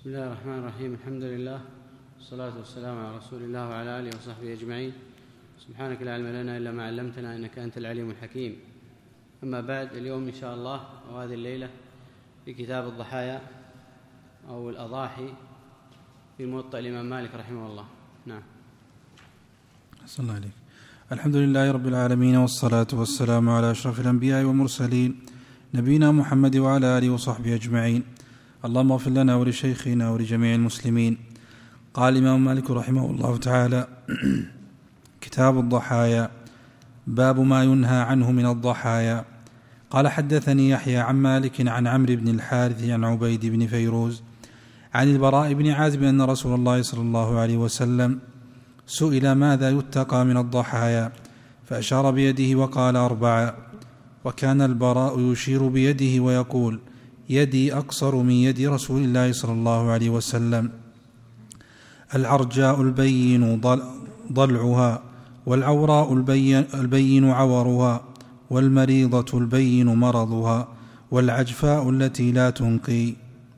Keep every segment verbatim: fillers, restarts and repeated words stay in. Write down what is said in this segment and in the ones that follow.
بسم الله الرحمن الرحيم. الحمد لله والصلاة والسلام على رسول الله وعلى آله وصحبه أجمعين. سبحانك لا علم لنا إلا ما علمتنا إنك أنت العليم الحكيم. أما بعد، اليوم إن شاء الله وهذه الليلة في كتاب الضحايا أو الأضاحي في موطأ الإمام مالك رحمه الله. نعم. أحسن الله عليك. الحمد لله رب العالمين، والصلاة والسلام على أشرف الأنبياء والمرسلين نبينا محمد وعلى آله وصحبه أجمعين. اللهم اغفر لنا ولشيخنا ولجميع المسلمين. قال الإمام مالك رحمه الله تعالى: كتاب الضحايا، باب ما ينهى عنه من الضحايا. قال: حدثني يحيى عن مالك عن عمرو بن الحارث عن عبيد بن فيروز عن البراء بن عازب أن رسول الله صلى الله عليه وسلم سئل ماذا يتقى من الضحايا، فأشار بيده وقال: أربعة. وكان البراء يشير بيده ويقول: يدي أقصر من يد رسول الله صلى الله عليه وسلم. العرجاء البين ضلعها، والعوراء البين عورها، والمريضة البين مرضها، والعجفاء التي لا تنقي.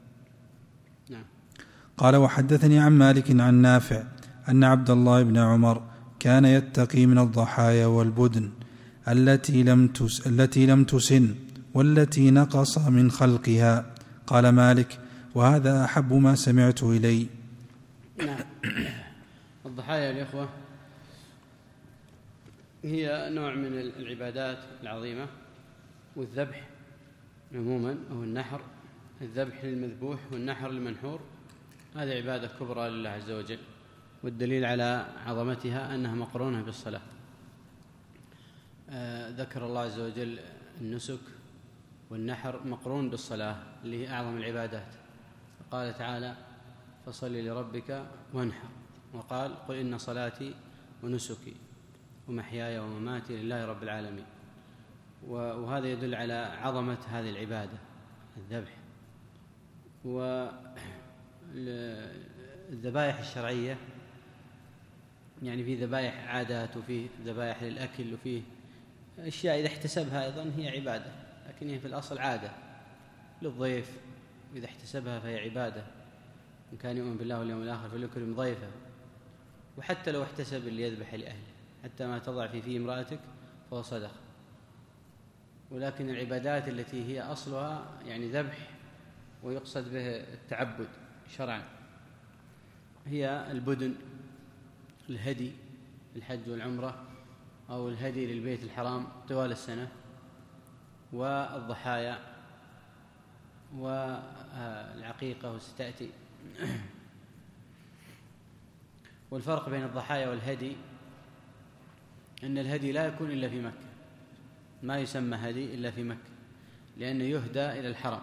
قال: وحدثني عن مالك عن نافع أن عبد الله بن عمر كان يتقي من الضحايا والبدن التي لم تس التي لم تسن والتي نقص من خلقها. قال مالك: وهذا أحب ما سمعت إلي. نعم. الضحايا يا إخوة هي نوع من العبادات العظيمة، والذبح عموما أو النحر، الذبح للمذبوح والنحر للمنحور، هذه عبادة كبرى لله عز وجل، والدليل على عظمتها أنها مقرونة بالصلاة. آه ذكر الله عز وجل النسك والنحر مقرون بالصلاة اللي هي أعظم العبادات. قال تعالى: فصل لربك وانحر. وقال: قل إن صلاتي ونسكي ومحياي ومماتي لله رب العالمين. وهذا يدل على عظمة هذه العبادة الذبح. والذبائح الشرعية يعني في ذبائح عادات، وفي ذبائح للأكل، وفيه أشياء إذا احتسبها أيضا هي عبادة، لكن هي في الأصل عادة للضيف، إذا احتسبها فهي عبادة. إن كان يؤمن بالله واليوم الآخر فليكرم ضيفه. وحتى لو احتسب اللي يذبح لأهله، حتى ما تضع في فيه امرأتك فهو صدقة. ولكن العبادات التي هي أصلها يعني ذبح ويقصد به التعبد شرعا هي البدن، الهدي الحج والعمرة، أو الهدي للبيت الحرام طوال السنة، والضحايا والعقيقة وستأتي. والفرق بين الضحايا والهدي أن الهدي لا يكون إلا في مكة، ما يسمى هدي إلا في مكة، لأنه يهدى إلى الحرم.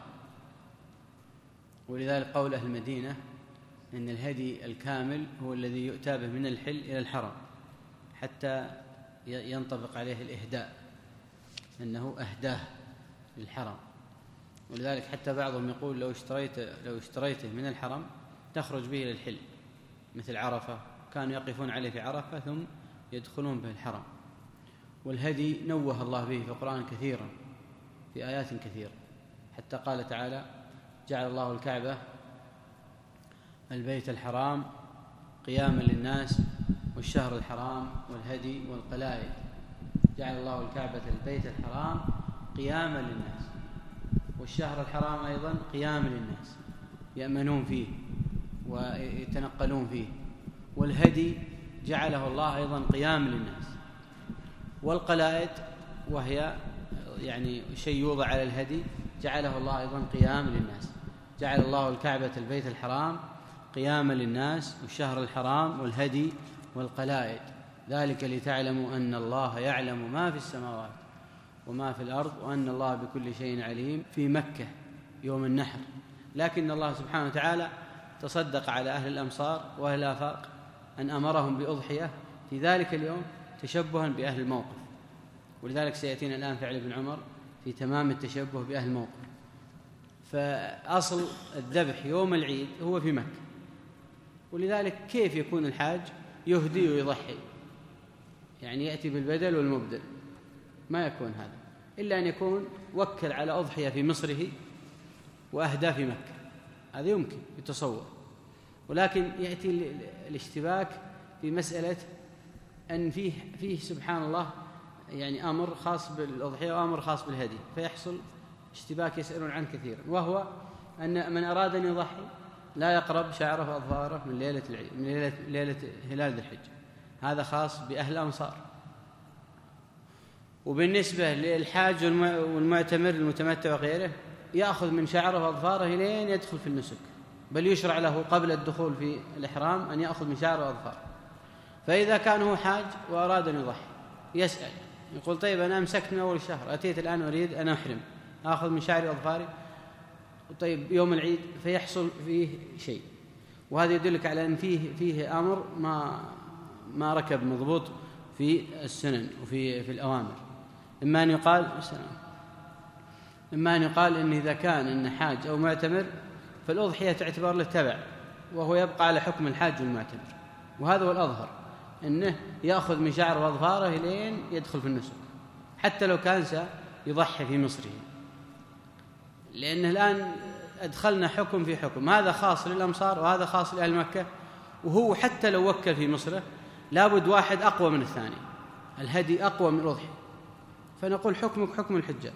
ولذلك قول أهل المدينة أن الهدي الكامل هو الذي يؤتى به من الحل إلى الحرم حتى ينطبق عليه الإهداء، أنه أهداه للحرم. ولذلك حتى بعضهم يقول لو اشتريت لو اشتريته من الحرم تخرج به إلى الحل، مثل عرفة، كانوا يقفون عليه في عرفة ثم يدخلون به الحرم. والهدي نوه الله به في القرآن كثيرا في آيات كثيرة، حتى قال تعالى: جعل الله الكعبة البيت الحرام قياما للناس والشهر الحرام والهدي والقلائد. جعل الله الكعبة البيت الحرام قياما للناس، والشهر الحرام أيضا قياما للناس يأمنون فيه ويتنقلون فيه. والهدي جعله الله أيضا قياما للناس. والقلائد وهي يعني شيء يوضع على الهدي جعله الله أيضا قياما للناس. جعل الله الكعبة البيت الحرام قياما للناس والشهر الحرام والهدي والقلائد، ذلك لتعلموا أن الله يعلم ما في السماوات وما في الأرض وأن الله بكل شيء عليم. في مكة يوم النحر، لكن الله سبحانه وتعالى تصدق على أهل الأمصار وأهل الآفاق أن أمرهم بأضحية في ذلك اليوم تشبها بأهل الموقف. ولذلك سيأتينا الآن فعل ابن عمر في تمام التشبه بأهل الموقف. فأصل الذبح يوم العيد هو في مكة، ولذلك كيف يكون الحاج يهدي ويضحي؟ يعني يأتي بالبدل والمبدل، ما يكون هذا إلا أن يكون وكل على أضحية في مصره وأهدى في مكة، هذا يمكن يتصور. ولكن يأتي الاشتباك في مسألة أن فيه, فيه سبحان الله يعني أمر خاص بالأضحية وأمر خاص بالهدي، فيحصل اشتباك يسألون عنه كثيرا، وهو أن من أراد أن يضحي لا يقرب شعره وأظفاره من ليلة العيد، من ليلة, ليلة هلال ذي الحجة، هذا خاص بأهل الأمصار. وبالنسبة للحاج والمعتمر المتمتع وغيره يأخذ من شعره وأظفاره لين يدخل في النسك، بل يشرع له قبل الدخول في الإحرام أن يأخذ من شعره وأظفاره. فإذا كان هو حاج وأراد أن يضحي يسأل يقول طيب أنا أمسكت من أول الشهر، أتيت الآن أريد أن أحرم، أخذ من شعري وأظفاري، طيب يوم العيد فيحصل فيه شيء، وهذا يدلك على أن فيه فيه أمر ما ما ركب مضبوط في السنن وفي في الأوامر. إما أن يقال إما أن يقال إن إذا كان إن حاج أو معتمر فالأضحية تعتبر له تبع، وهو يبقى على حكم الحاج والمعتمر، وهذا هو الأظهر، إنه يأخذ من شعر وأظفاره لين يدخل في النسك حتى لو كان سيضحي في مصره، لأنه الآن أدخلنا حكم في حكم، هذا خاص للأمصار وهذا خاص لأهل مكة، وهو حتى لو وكل في مصره لابد واحد أقوى من الثاني، الهدي أقوى من الأضحية، فنقول حكمك حكم الحجاج.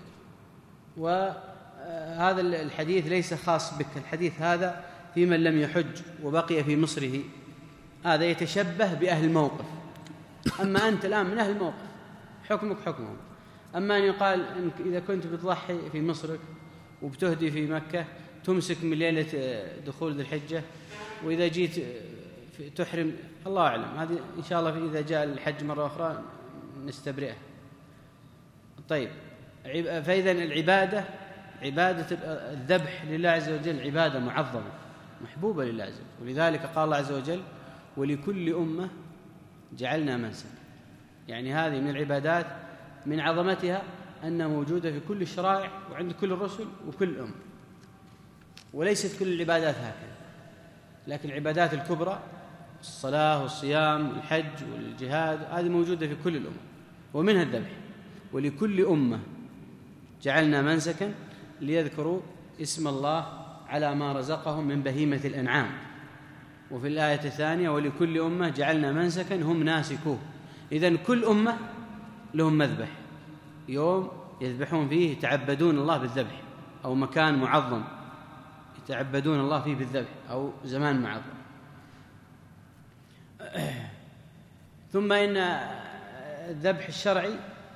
وهذا الحديث ليس خاص بك، الحديث هذا في من لم يحج وبقي في مصره، هذا يتشبه بأهل الموقف، أما أنت الآن من أهل الموقف حكمك حكمهم. أما أن يقال إنك إذا كنت بتضحي في مصرك وبتهدي في مكة تمسك من ليلة دخول ذي الحجة، وإذا جيت تحرم الله أعلم، هذه إن شاء الله إذا جاء الحج مرة أخرى نستبرئه. طيب، فإذا العبادة عبادة الذبح لله عز وجل عبادة معظمة محبوبة لله عز وجل، ولذلك قال الله عز وجل ولكل أمة جعلنا منسك، يعني هذه من العبادات من عظمتها أنها موجودة في كل الشرائع وعند كل الرسل وكل أمة، وليست كل العبادات هكذا، لكن العبادات الكبرى الصلاة والصيام والحج والجهاد هذه موجودة في كل الأمة، ومنها الذبح. ولكل أمة جعلنا منسكا ليذكروا اسم الله على ما رزقهم من بهيمة الأنعام. وفي الآية الثانية ولكل أمة جعلنا منسكا هم ناسكوه. إذن كل أمة لهم مذبح، يوم يذبحون فيه يتعبدون الله بالذبح، أو مكان معظم يتعبدون الله فيه بالذبح، أو زمان معظم. ثم إن الذبح الشرعي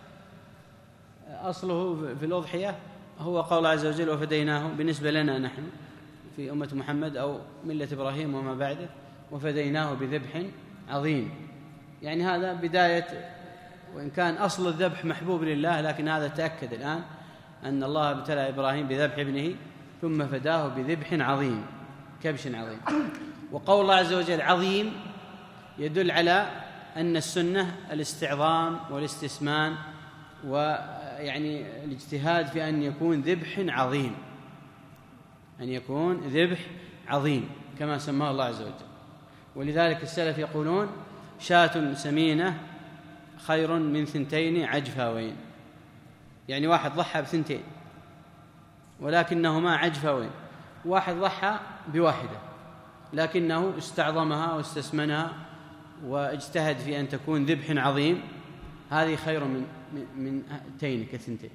أصله في الأضحية هو قول الله عز وجل وفديناه، بالنسبة لنا نحن في أمة محمد أو ملة إبراهيم وما بعده، وفديناه بذبح عظيم، يعني هذا بداية، وإن كان أصل الذبح محبوب لله، لكن هذا تأكد الآن أن الله ابتلى إبراهيم بذبح ابنه ثم فداه بذبح عظيم، كبش عظيم. وقول الله عز وجل عظيم يدل على أن السنة الاستعظام والاستسمان، ويعني الاجتهاد في أن يكون ذبح عظيم، أن يكون ذبح عظيم كما سماه الله عز وجل. ولذلك السلف يقولون شاة سمينة خير من ثنتين عجفاوين، يعني واحد ضحى بثنتين ولكنهما عجفاوين، واحد ضحى بواحدة لكنه استعظمها واستسمنها واجتهد في أن تكون ذبح عظيم، هذه خير من من تين كثنتين.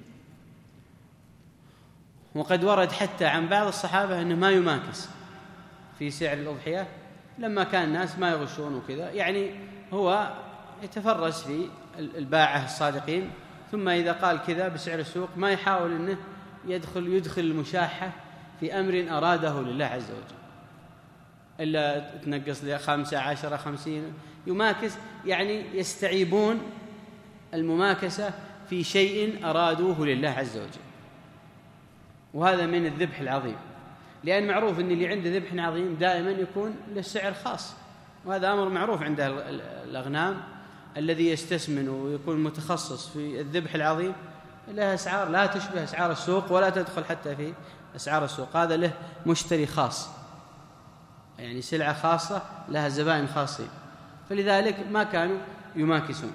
وقد ورد حتى عن بعض الصحابة أنه ما يماكس في سعر الأضحية لما كان الناس ما يغشون وكذا، يعني هو يتفرس في الباعة الصادقين، ثم إذا قال كذا بسعر السوق ما يحاول أنه يدخل يدخل المشاحة في أمر أراده لله عز وجل، إلا تنقص لي خمسة عشرة خمسين، يماكس، يعني يستعيبون المماكسة في شيء أرادوه لله عز وجل، وهذا من الذبح العظيم، لأن معروف أن اللي عنده ذبح عظيم دائما يكون له سعر خاص، وهذا أمر معروف عند الأغنام، الذي يستسمن ويكون متخصص في الذبح العظيم له أسعار لا تشبه أسعار السوق ولا تدخل حتى في أسعار السوق، هذا له مشتري خاص، يعني سلعة خاصة لها زبائن خاصين، فلذلك ما كانوا يماكسون.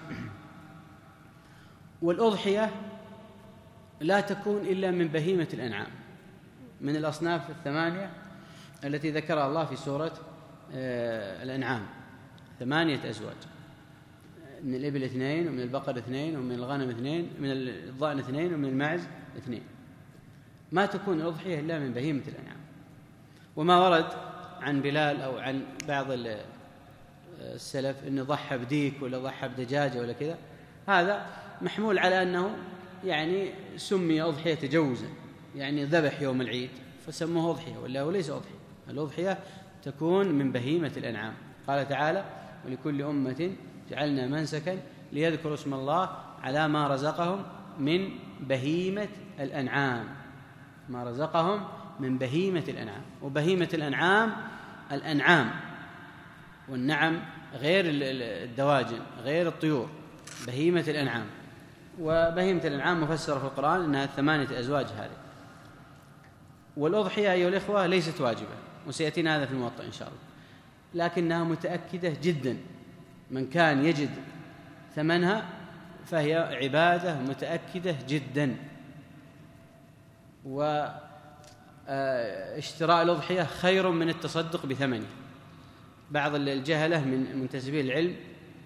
والأضحية لا تكون إلا من بهيمة الأنعام، من الأصناف الثمانية التي ذكرها الله في سورة الأنعام ثمانية أزواج، من الإبل اثنين، ومن البقر اثنين، ومن الغنم اثنين، من الضأن اثنين، ومن الماعز اثنين. ما تكون الأضحية إلا من بهيمة الأنعام. وما ورد عن بلال أو عن بعض السلف أنه ضحى بديك ولا ضحى بدجاجة ولا كذا، هذا محمول على أنه يعني سمي أضحية تجوزا، يعني ذبح يوم العيد فسموه أضحية، ولا هو ليس أضحية. الأضحية تكون من بهيمة الأنعام. قال تعالى: ولكل أمة جعلنا منسكا ليذكروا اسم الله على ما رزقهم من بهيمة الأنعام، ما رزقهم من بهيمة الأنعام. وبهيمة الأنعام الأنعام والنعم غير الدواجن غير الطيور، بهيمة الأنعام. وبهيمة الأنعام مفسرة في القرآن أنها ثمانية أزواج هذه. والأضحية أيها الإخوة ليست واجبة، وسيأتينا هذا في الموطأ إن شاء الله، لكنها متأكدة جدا. من كان يجد ثمنها فهي عبادة متأكدة جدا. واشتراء الأضحية خير من التصدق بثمنه. بعض الجهلة من منتسبي العلم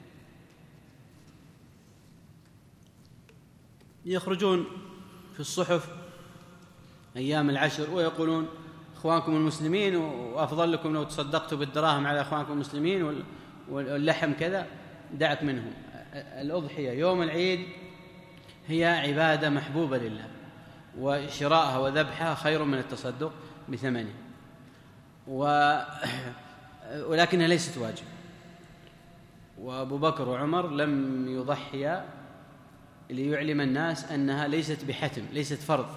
يخرجون في الصحف أيام العشر ويقولون: إخوانكم المسلمين وأفضل لكم لو تصدقتوا بالدراهم على إخوانكم المسلمين واللحم كذا، دعك منهم. الأضحية يوم العيد هي عبادة محبوبة لله، وشراءها وذبحها خير من التصدق بثمنها، و... ولكنها ليست واجب. وأبو بكر وعمر لم يضحيا ليعلم الناس أنها ليست بحتم، ليست فرض.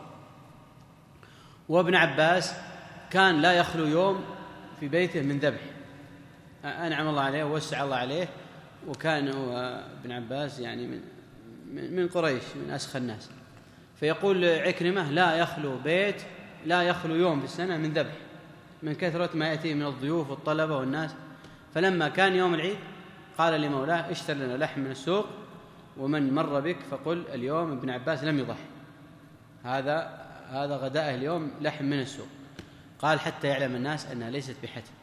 وابن عباس كان لا يخلو يوم في بيته من ذبح، أنعم الله عليه ووسع الله عليه، وكان ابن عباس يعني من من قريش، من أسخى الناس. فيقول عكرمة: لا يخلو بيت، لا يخلو يوم في السنة من ذبح، من كثرة ما يأتي من الضيوف والطلبة والناس. فلما كان يوم العيد قال لمولاه: اشتر لنا لحم من السوق، ومن مر بك فقل اليوم ابن عباس لم يضحي، هذا هذا غداءه اليوم لحم من السوق. قال: حتى يعلم الناس أنها ليست بحتم،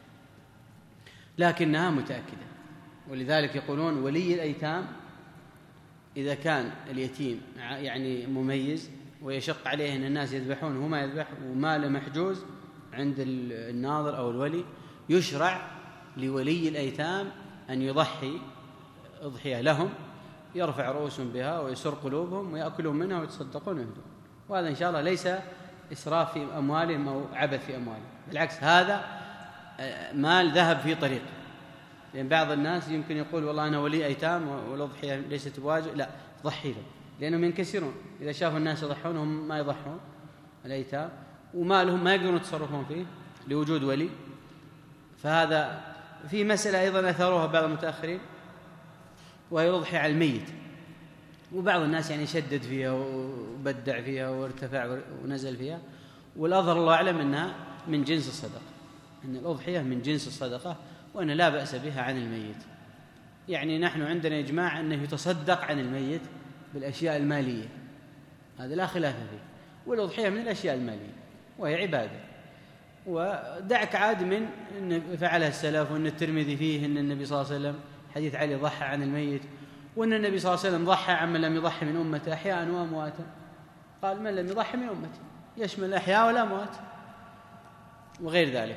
لكنها متأكدة. ولذلك يقولون: ولي الأيتام إذا كان اليتيم يعني مميز ويشق عليه أن الناس يذبحون وهو ما يذبح وماله محجوز عند الناظر أو الولي، يشرع لولي الأيتام أن يضحي أضحية لهم، يرفع رؤوسهم بها ويسر قلوبهم ويأكلون منها ويتصدقون ويهدون. وهذا إن شاء الله ليس إسراف في أموالهم أو عبث في أموالهم، بالعكس هذا مال ذهب في طريق. لأن بعض الناس يمكن يقول: والله أنا ولي أيتام والأضحية ليست بواجب، لا، ضحي لهم، لأنهم ينكسرون إذا شافوا الناس يضحون هم ما يضحون الأيتام، ومالهم ما يقدرون يتصرفون فيه لوجود ولي. فهذا في مسألة أيضا أثاروها بعض المتأخرين، وهي الأضحية على الميت. وبعض الناس يعني شدد فيها وبدع فيها وارتفع ونزل فيها، والأظهر الله أعلم أنها من جنس الصدقة، أن الأضحية من جنس الصدقة، وأن لا بأس بها عن الميت. يعني نحن عندنا إجماع أنه يتصدق عن الميت بالأشياء المالية، هذا لا خلاف فيه، والأضحية من الأشياء المالية وهي عبادة. ودعك عاد من أن فعلها السلف، وأن الترمذي فيه أن النبي صلى الله عليه وسلم حديث علي ضحى عن الميت، وأن النبي صلى الله عليه وسلم ضحى عن من لم يضحي من أمته أحياء وأمواتا. قال: من لم يضحي من أمتي، يشمل الأحياء والأموات وغير ذلك.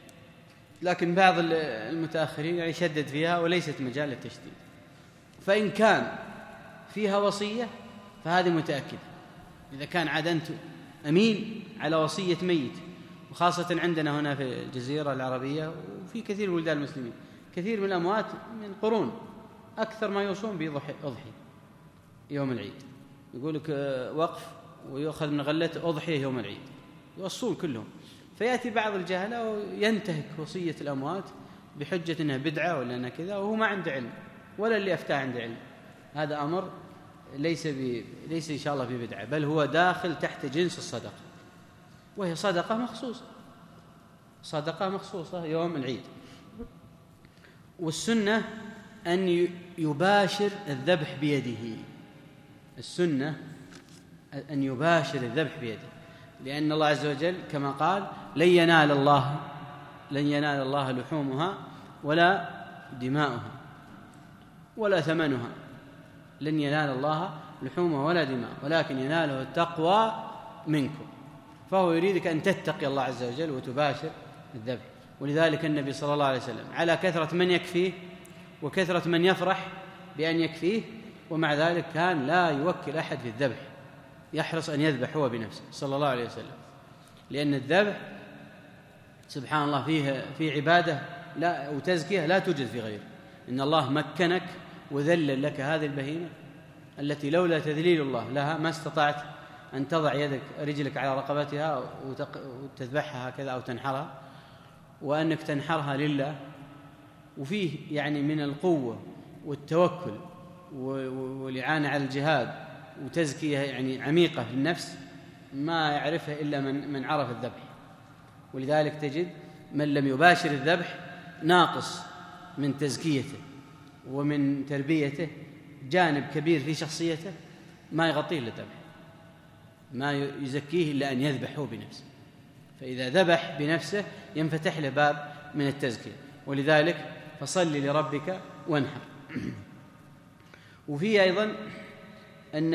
لكن بعض المتأخرين يعني شدد فيها وليست مجال للتشديد. فإن كان فيها وصية فهذه متأكدة. إذا كان عاد أنت أمين على وصية ميت، وخاصة عندنا هنا في الجزيرة العربية وفي كثير من بلدان المسلمين، كثير من الأموات من قرون أكثر ما يوصون بأضحية يوم العيد، يقول لك وقف ويأخذ من غلته أضحية يوم العيد، يوصون كلهم. فيأتي بعض الجهلة وينتهك وصية الأموات بحجة أنها بدعة ولا أنها كذا، وهو ما عنده علم ولا اللي أفتاه عنده علم. هذا أمر ليس ب... ليس إن شاء الله ببدعة، بل هو داخل تحت جنس الصدقة، وهي صدقة مخصوصة، صدقة مخصوصة يوم العيد. والسنة أن يباشر الذبح بيده، السنة أن يباشر الذبح بيده، لأن الله عز وجل كما قال: لن ينال الله لن ينال الله لحومها ولا دماؤها ولا ثمنها، لن ينال الله لحومها ولا دماء، ولكن يناله التقوى منكم. فهو يريدك أن تتقي الله عز وجل وتباشر الذبح. ولذلك النبي صلى الله عليه وسلم على كثرة من يكفيه وكثرة من يفرح بأن يكفيه، ومع ذلك كان لا يوكل أحد في الذبح، يحرص أن يذبح هو بنفسه صلى الله عليه وسلم، لأن الذبح سبحان الله فيه في عبادة لا وتزكية لا توجد في غيره. إن الله مكنك وذلل لك هذه البهيمة التي لولا تذليل الله لها ما استطعت أن تضع يدك رجلك على رقبتها وتذبحها هكذا أو تنحرها، وأنك تنحرها لله. وفيه يعني من القوة والتوكل والإعانة على الجهاد وتزكية يعني عميقة في النفس ما يعرفها إلا من من عرف الذبح. ولذلك تجد من لم يباشر الذبح ناقص من تزكيته ومن تربيته، جانب كبير في شخصيته ما يغطيه للذبح، ما يزكيه إلا أن يذبح هو بنفسه. فإذا ذبح بنفسه ينفتح له باب من التزكية. ولذلك فصل لربك وانحر. وفيه أيضا أن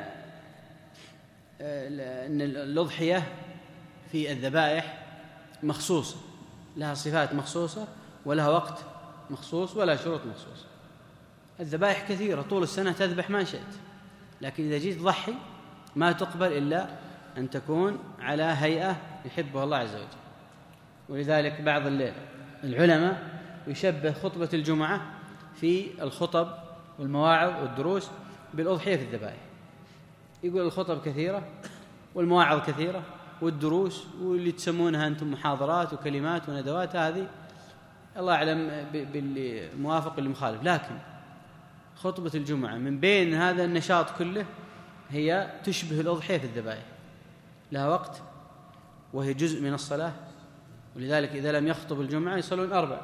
أن الأضحية في الذبائح مخصوصة، لها صفات مخصوصة ولها وقت مخصوص ولا شروط مخصوصة. الذبائح كثيرة طول السنة تذبح ما شئت، لكن إذا جيت ضحي ما تقبل إلا أن تكون على هيئة يحبها الله عز وجل. ولذلك بعض العلماء يشبه خطبة الجمعة في الخطب والمواعظ والدروس بالأضحية في الذبائح. يقول الخطب كثيرة والمواعظ كثيرة والدروس واللي تسمونها أنتم محاضرات وكلمات وندوات، هذه الله أعلم بالموافق اللي مخالف، لكن خطبة الجمعة من بين هذا النشاط كله هي تشبه الأضحية في الذبائح، لها وقت وهي جزء من الصلاة. ولذلك إذا لم يخطب الجمعة يصلون أربع.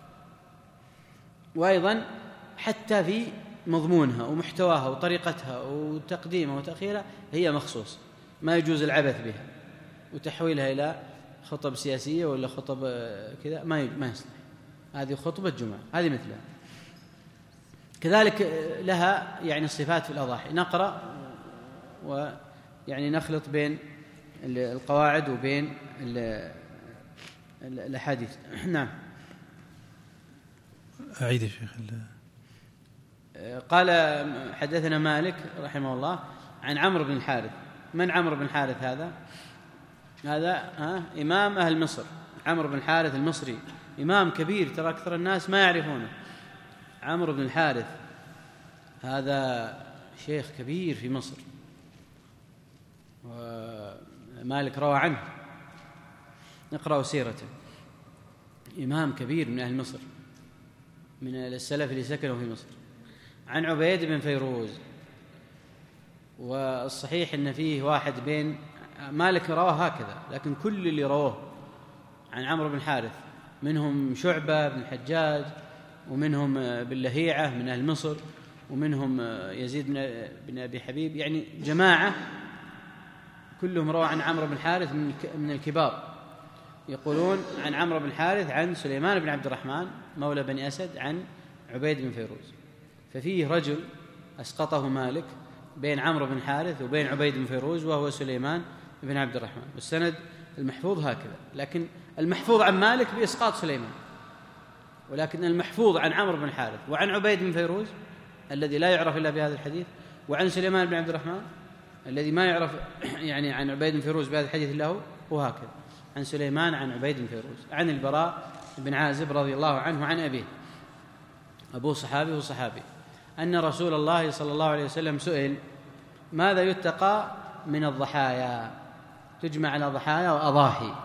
وأيضا حتى في مضمونها ومحتواها وطريقتها وتقديمها وتأخيرها هي مخصوص، ما يجوز العبث بها وتحويلها إلى خطب سياسية ولا خطب كذا، ما ما يصلح. هذه خطبة جمعة، هذه مثلها. كذلك لها يعني صفات في الأضاحي. نقرأ ويعني نخلط بين القواعد وبين الأحاديث. نعم. أعيد يا شيخ. قال حدثنا مالك رحمه الله عن عمرو بن الحارث. من عمرو بن الحارث هذا؟ هذا ها إمام أهل مصر، عمرو بن الحارث المصري، إمام كبير ترى أكثر الناس ما يعرفونه. عمرو بن الحارث هذا شيخ كبير في مصر، ومالك روى عنه، نقرأ سيرته. إمام كبير من أهل مصر، من السلف اللي سكنوا في مصر. عن عبيد بن فيروز. والصحيح أن فيه واحد بين مالك رواه هكذا، لكن كل اللي رواه عن عمرو بن الحارث منهم شعبة بن الحجاج، ومنهم بن لهيعة من أهل مصر، ومنهم يزيد بن أبي حبيب، يعني جماعة كلهم روى عن عمرو بن الحارث من الكبار. يقولون عن عمرو بن الحارث عن سليمان بن عبد الرحمن مولى بني أسد عن عبيد بن فيروز. ففيه رجل أسقطه مالك بين عمرو بن الحارث وبين عبيد بن فيروز، وهو سليمان بن عبد الرحمن. والسند المحفوظ هكذا، لكن المحفوظ عن مالك بإسقاط سليمان، ولكن المحفوظ عن عمرو بن الحارث وعن عبيد بن فيروز الذي لا يعرف إلا بهذا الحديث، وعن سليمان بن عبد الرحمن الذي ما يعرف يعني عن عبيد بن فيروز بهذا الحديث له، وهكذا عن سليمان عن عبيد بن فيروز عن البراء بن عازب رضي الله عنه عن أبيه، أبوه صحابي وصحابي، أن رسول الله صلى الله عليه وسلم سئل ماذا يتقى من الضحايا؟ تجمع على ضحايا وأضاحي.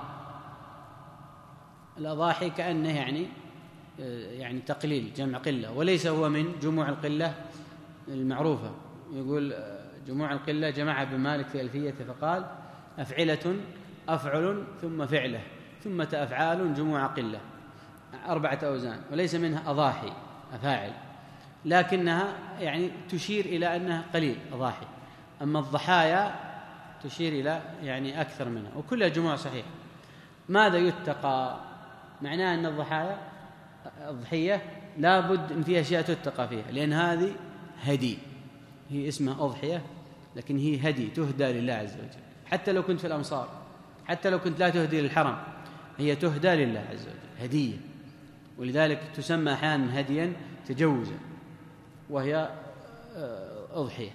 الأضاحي كأنه يعني يعني تقليل، جمع قلة، وليس هو من جموع القلة المعروفة. يقول جموع القلة جمعها ابن مالك في ألفيته فقال أفعلة أفعل ثم فعله ثم أفعال جموع قلة، أربعة أوزان، وليس منها أضاحي أفاعل، لكنها يعني تشير إلى أنها قليل أضاحي. أما الضحايا تشير إلى يعني أكثر منها، وكلها جموع صحيح. ماذا يتقى؟ معناه أن الضحايا الأضحية لا بد أن في أشياء تتقى فيها، لأن هذه هدي، هي اسمها أضحية لكن هي هدي تهدى لله عز وجل. حتى لو كنت في الأمصار، حتى لو كنت لا تهدي للحرم، هي تهدى لله عز وجل هدية، ولذلك تسمى أحيانا هديا تجوزا وهي أضحية.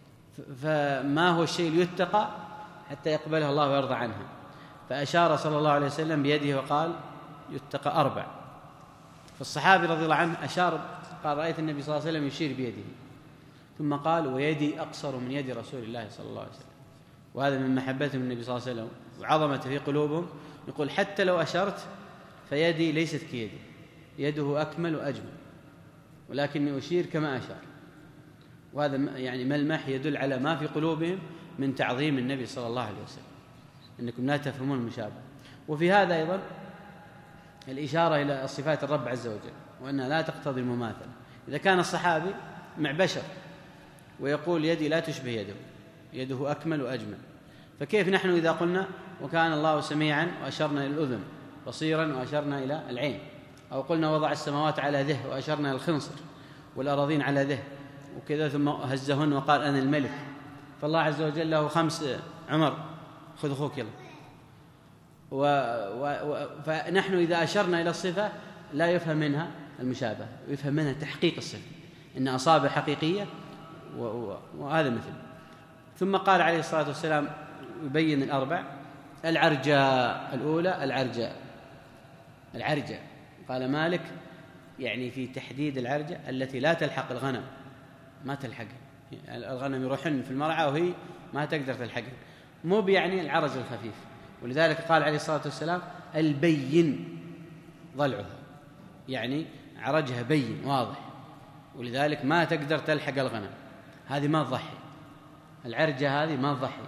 فما هو الشيء يتقى حتى يقبلها الله ويرضى عنها؟ فأشار صلى الله عليه وسلم بيده وقال يتقى أربع. فالصحابي رضي الله عنه أشار قال رأيت النبي صلى الله عليه وسلم يشير بيده، ثم قال ويدي أقصر من يد رسول الله صلى الله عليه وسلم. وهذا من محبتهم النبي صلى الله عليه وسلم وعظمته في قلوبهم. يقول حتى لو أشرت فيدي ليست كيدي، يده أكمل وأجمل، ولكني أشير كما أشار. وهذا يعني ملمح يدل على ما في قلوبهم من تعظيم النبي صلى الله عليه وسلم، أنكم لا تفهمون المشابه. وفي هذا أيضا الإشارة إلى صفات الرب عز وجل وأنها لا تقتضي المماثلة. إذا كان الصحابي مع بشر ويقول يدي لا تشبه يده، يده أكمل وأجمل، فكيف نحن إذا قلنا وكان الله سميعا وأشرنا إلى الأذن، بصيرا وأشرنا إلى العين، أو قلنا وضع السماوات على ذه وأشرنا إلى الخنصر والأراضين على ذه وكذا ثم هزهن وقال أنا الملك. فالله عز وجل له خمس عمر، خذ أخوك يلا. و... و... فنحن إذا أشرنا إلى الصفة لا يفهم منها المشابهة، ويفهم منها تحقيق الصفة، إن أصابع حقيقية و... و... وهذا مثل. ثم قال عليه الصلاة والسلام يبين الأربع: العرجاء الأولى العرجاء العرجاء قال مالك يعني في تحديد العرجاء التي لا تلحق الغنم، ما تلحق الغنم، يروحن في المرعى وهي ما تقدر تلحقها، مو بيعني العرج الخفيف. ولذلك قال عليه الصلاة والسلام البين ضلعها، يعني عرجها بين واضح، ولذلك ما تقدر تلحق الغنم، هذه ما تضحي، العرجة هذه ما تضحي.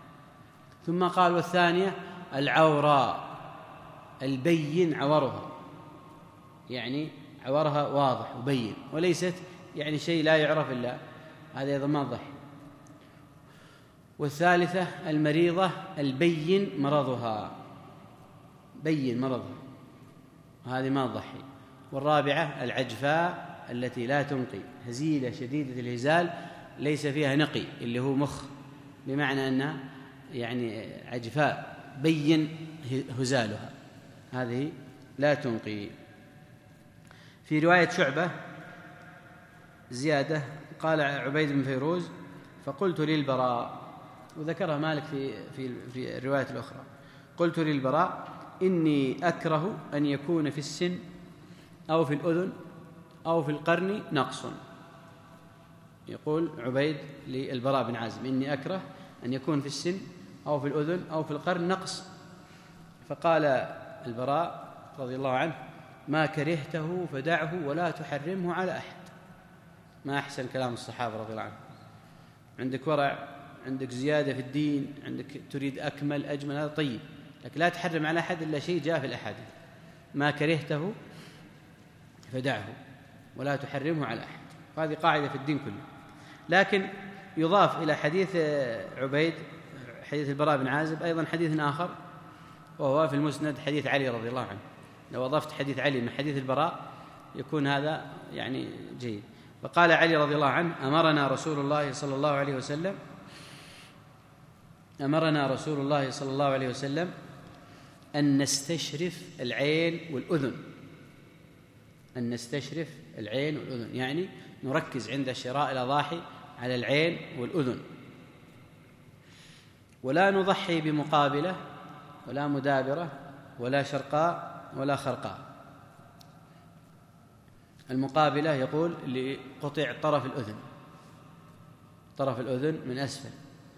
ثم قال والثانية العوراء البين عورها، يعني عورها واضح وبين وليست يعني شيء لا يعرف إلا هذا، أيضا ما تضحي. والثالثة المريضة البين مرضها، بين مرضها، هذه ما تضحي. والرابعة العجفاء التي لا تنقي، هزيلة شديدة الهزال ليس فيها نقي اللي هو مخ، بمعنى أنها يعني عجفاء بين هزالها، هذه لا تنقي. في رواية شعبة زيادة قال عبيد بن فيروز فقلت للبراء، وذكرها مالك في في في الرواية الأخرى، قلت للبراء إني أكره أن يكون في السن أو في الأذن أو في القرن نقص. يقول عبيد للبراء بن عازب إني أكره أن يكون في السن أو في الأذن أو في القرن نقص. فقال البراء رضي الله عنه ما كرهته فدعه ولا تحرمه على أحد. ما أحسن كلام الصحابة رضي الله عنهم، عندك ورع، عندك زيادة في الدين، عندك تريد أكمل أجمل، هذا طيب، لكن لا تحرم على أحد إلا شيء جاء في الأحاديث. ما كرهته فدعه ولا تحرمه على أحد، وهذه قاعدة في الدين كله. لكن يضاف إلى حديث عبيد حديث البراء بن عازب أيضا حديث آخر، وهو في المسند حديث علي رضي الله عنه. لو أضفت حديث علي من حديث البراء يكون هذا يعني جيد. فقال علي رضي الله عنه أمرنا رسول الله صلى الله عليه وسلم أمرنا رسول الله صلى الله عليه وسلم أن نستشرف العين والأذن، أن نستشرف العين والأذن يعني نركز عند شراء الأضاحي على العين والأذن، ولا نضحي بمقابلة ولا مدابرة ولا شرقاء ولا خرقاء. المقابلة يقول لقطع طرف الأذن، طرف الأذن من أسفل،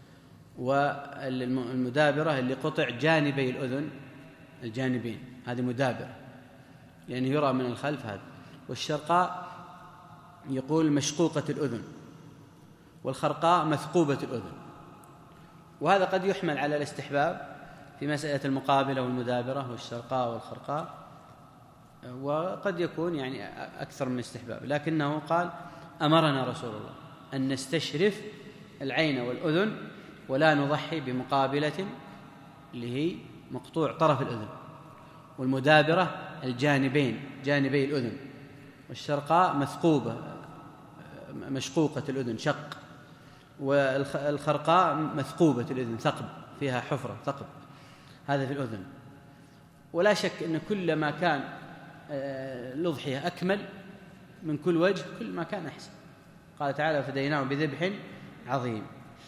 والمدابرة اللي قطع جانبي الأذن الجانبين، هذه مدابرة يعني يرى من الخلف هذا. والشرقاء يقول مشقوقة الأذن، والخرقاء مثقوبة الأذن. وهذا قد يحمل على الاستحباب في مسألة المقابلة والمدابرة والشرقاء والخرقاء، وقد يكون يعني أكثر من استحباب، لكنه قال أمرنا رسول الله أن نستشرف العين والأذن ولا نضحي بمقابلة اللي هي مقطوع طرف الأذن، والمدابرة الجانبين، جانبي الأذن، والشرقاء مثقوبة مشقوقة الأذن شق، والخرقاء مثقوبة الأذن ثقب، فيها حفرة ثقب، هذا في الأذن. ولا شك أن كل ما كان الأضحية أكمل من كل وجه كل ما كان أحسن. قال تعالى فديناه بذبح عظيم.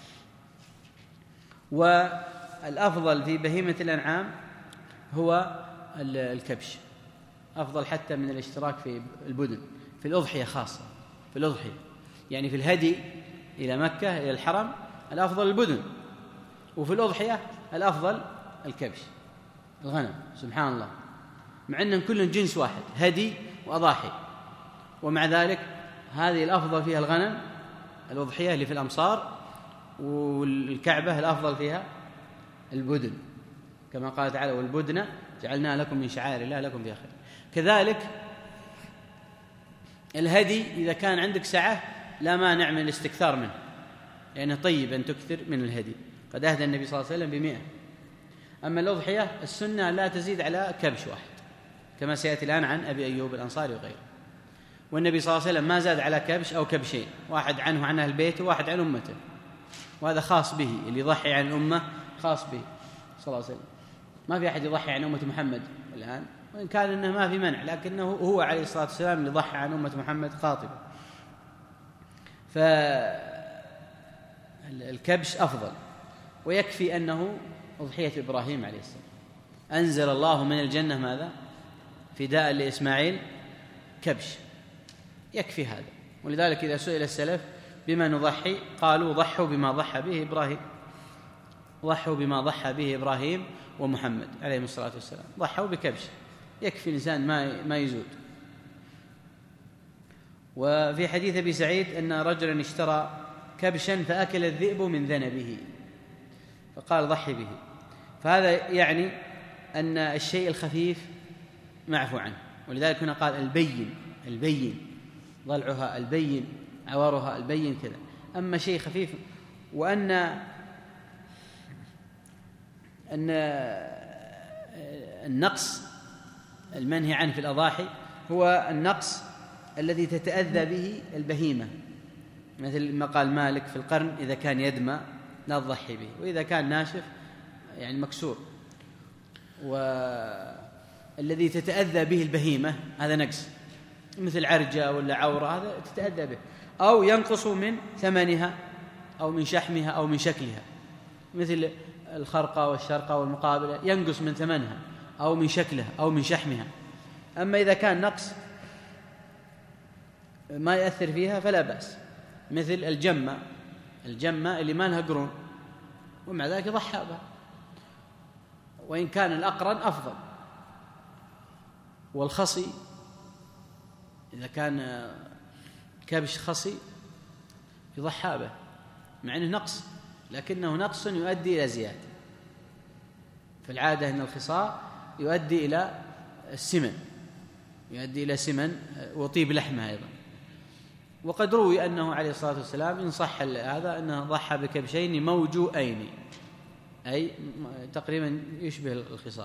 والأفضل في بهيمة الأنعام هو الكبش، أفضل حتى من الاشتراك في البدن، في الأضحية خاصة، في الأضحية يعني في الهدي إلى مكة إلى الحرم الأفضل البدن، وفي الأضحية الأفضل الكبش الغنم. سبحان الله، مع أن كل جنس واحد هدي وأضاحي، ومع ذلك هذه الأفضل فيها الغنم الأضحية اللي في الأمصار، والكعبة الأفضل فيها البدن، كما قال تعالى والبدن جعلنا لكم من شعائر الله لكم فيها خير. كذلك الهدي إذا كان عندك سعة لا مانع من الاستكثار منه، لأنه طيب أن تكثر من الهدي، قد أهدى النبي صلى الله عليه وسلم بمئة. أما الأضحية السنة لا تزيد على كبش واحد، كما سيأتي الآن عن أبي أيوب الأنصاري وغيره. والنبي صلى الله عليه وسلم ما زاد على كبش أو كبشين، واحد عنه عن أهل البيت وواحد عن أمته، وهذا خاص به، اللي يضحي عن الأمة خاص به صلى الله عليه وسلم. ما في أحد يضحي عن أمة محمد الآن، وإن كان إنه ما في منع، لكنه هو عليه الصلاة والسلام اللي ضحى عن أمة محمد خاطبا. فالكبش أفضل، ويكفي أنه أضحية إبراهيم عليه السلام، أنزل الله من الجنة ماذا؟ فداء لإسماعيل كبش، يكفي هذا. ولذلك إذا سئل السلف بما نضحي قالوا ضحوا بما ضحى به إبراهيم، ضحوا بما ضحى به إبراهيم ومحمد عليهم الصلاة والسلام، ضحوا بكبش، يكفي الإنسان ما ما يزود. وفي حديث أبي سعيد أن رجلا اشترى كبشا فأكل الذئب من ذنبه فقال ضحي به. فهذا يعني أن الشيء الخفيف معفو عنه، ولذلك هنا قال البين، البين ضلعها البين، عورها البين كذا. أما شيء خفيف، وأن أن النقص المنهي عنه في الأضاحي هو النقص الذي تتأذى به البهيمة، مثل ما قال مالك في القرن إذا كان يدمى لا تضحي به، وإذا كان ناشف يعني مكسور. والذي تتأذى به البهيمة هذا نقص، مثل عرجة ولا عورة، هذا تتأذى به، أو ينقص من ثمنها أو من شحمها أو من شكلها، مثل الخرقة والشرقة والمقابلة ينقص من ثمنها أو من شكلها أو من شحمها. أما إذا كان نقص ما يأثر فيها فلا بأس، مثل الجمة، الجمة اللي ما لها قرون ومع ذلك يضحى بها، وإن كان الأقرن أفضل. والخصي إذا كان كبش خصي يضحى به مع أنه نقص، لكنه نقص يؤدي إلى زيادة. فالعادة أن الخصاء يؤدي إلى السمن، يؤدي إلى سمن وطيب لحمه أيضا. وقد روي أنه عليه الصلاة والسلام إن صح هذا أنه ضحى بكبشين موجوئين، أي تقريبا يشبه الخصاء.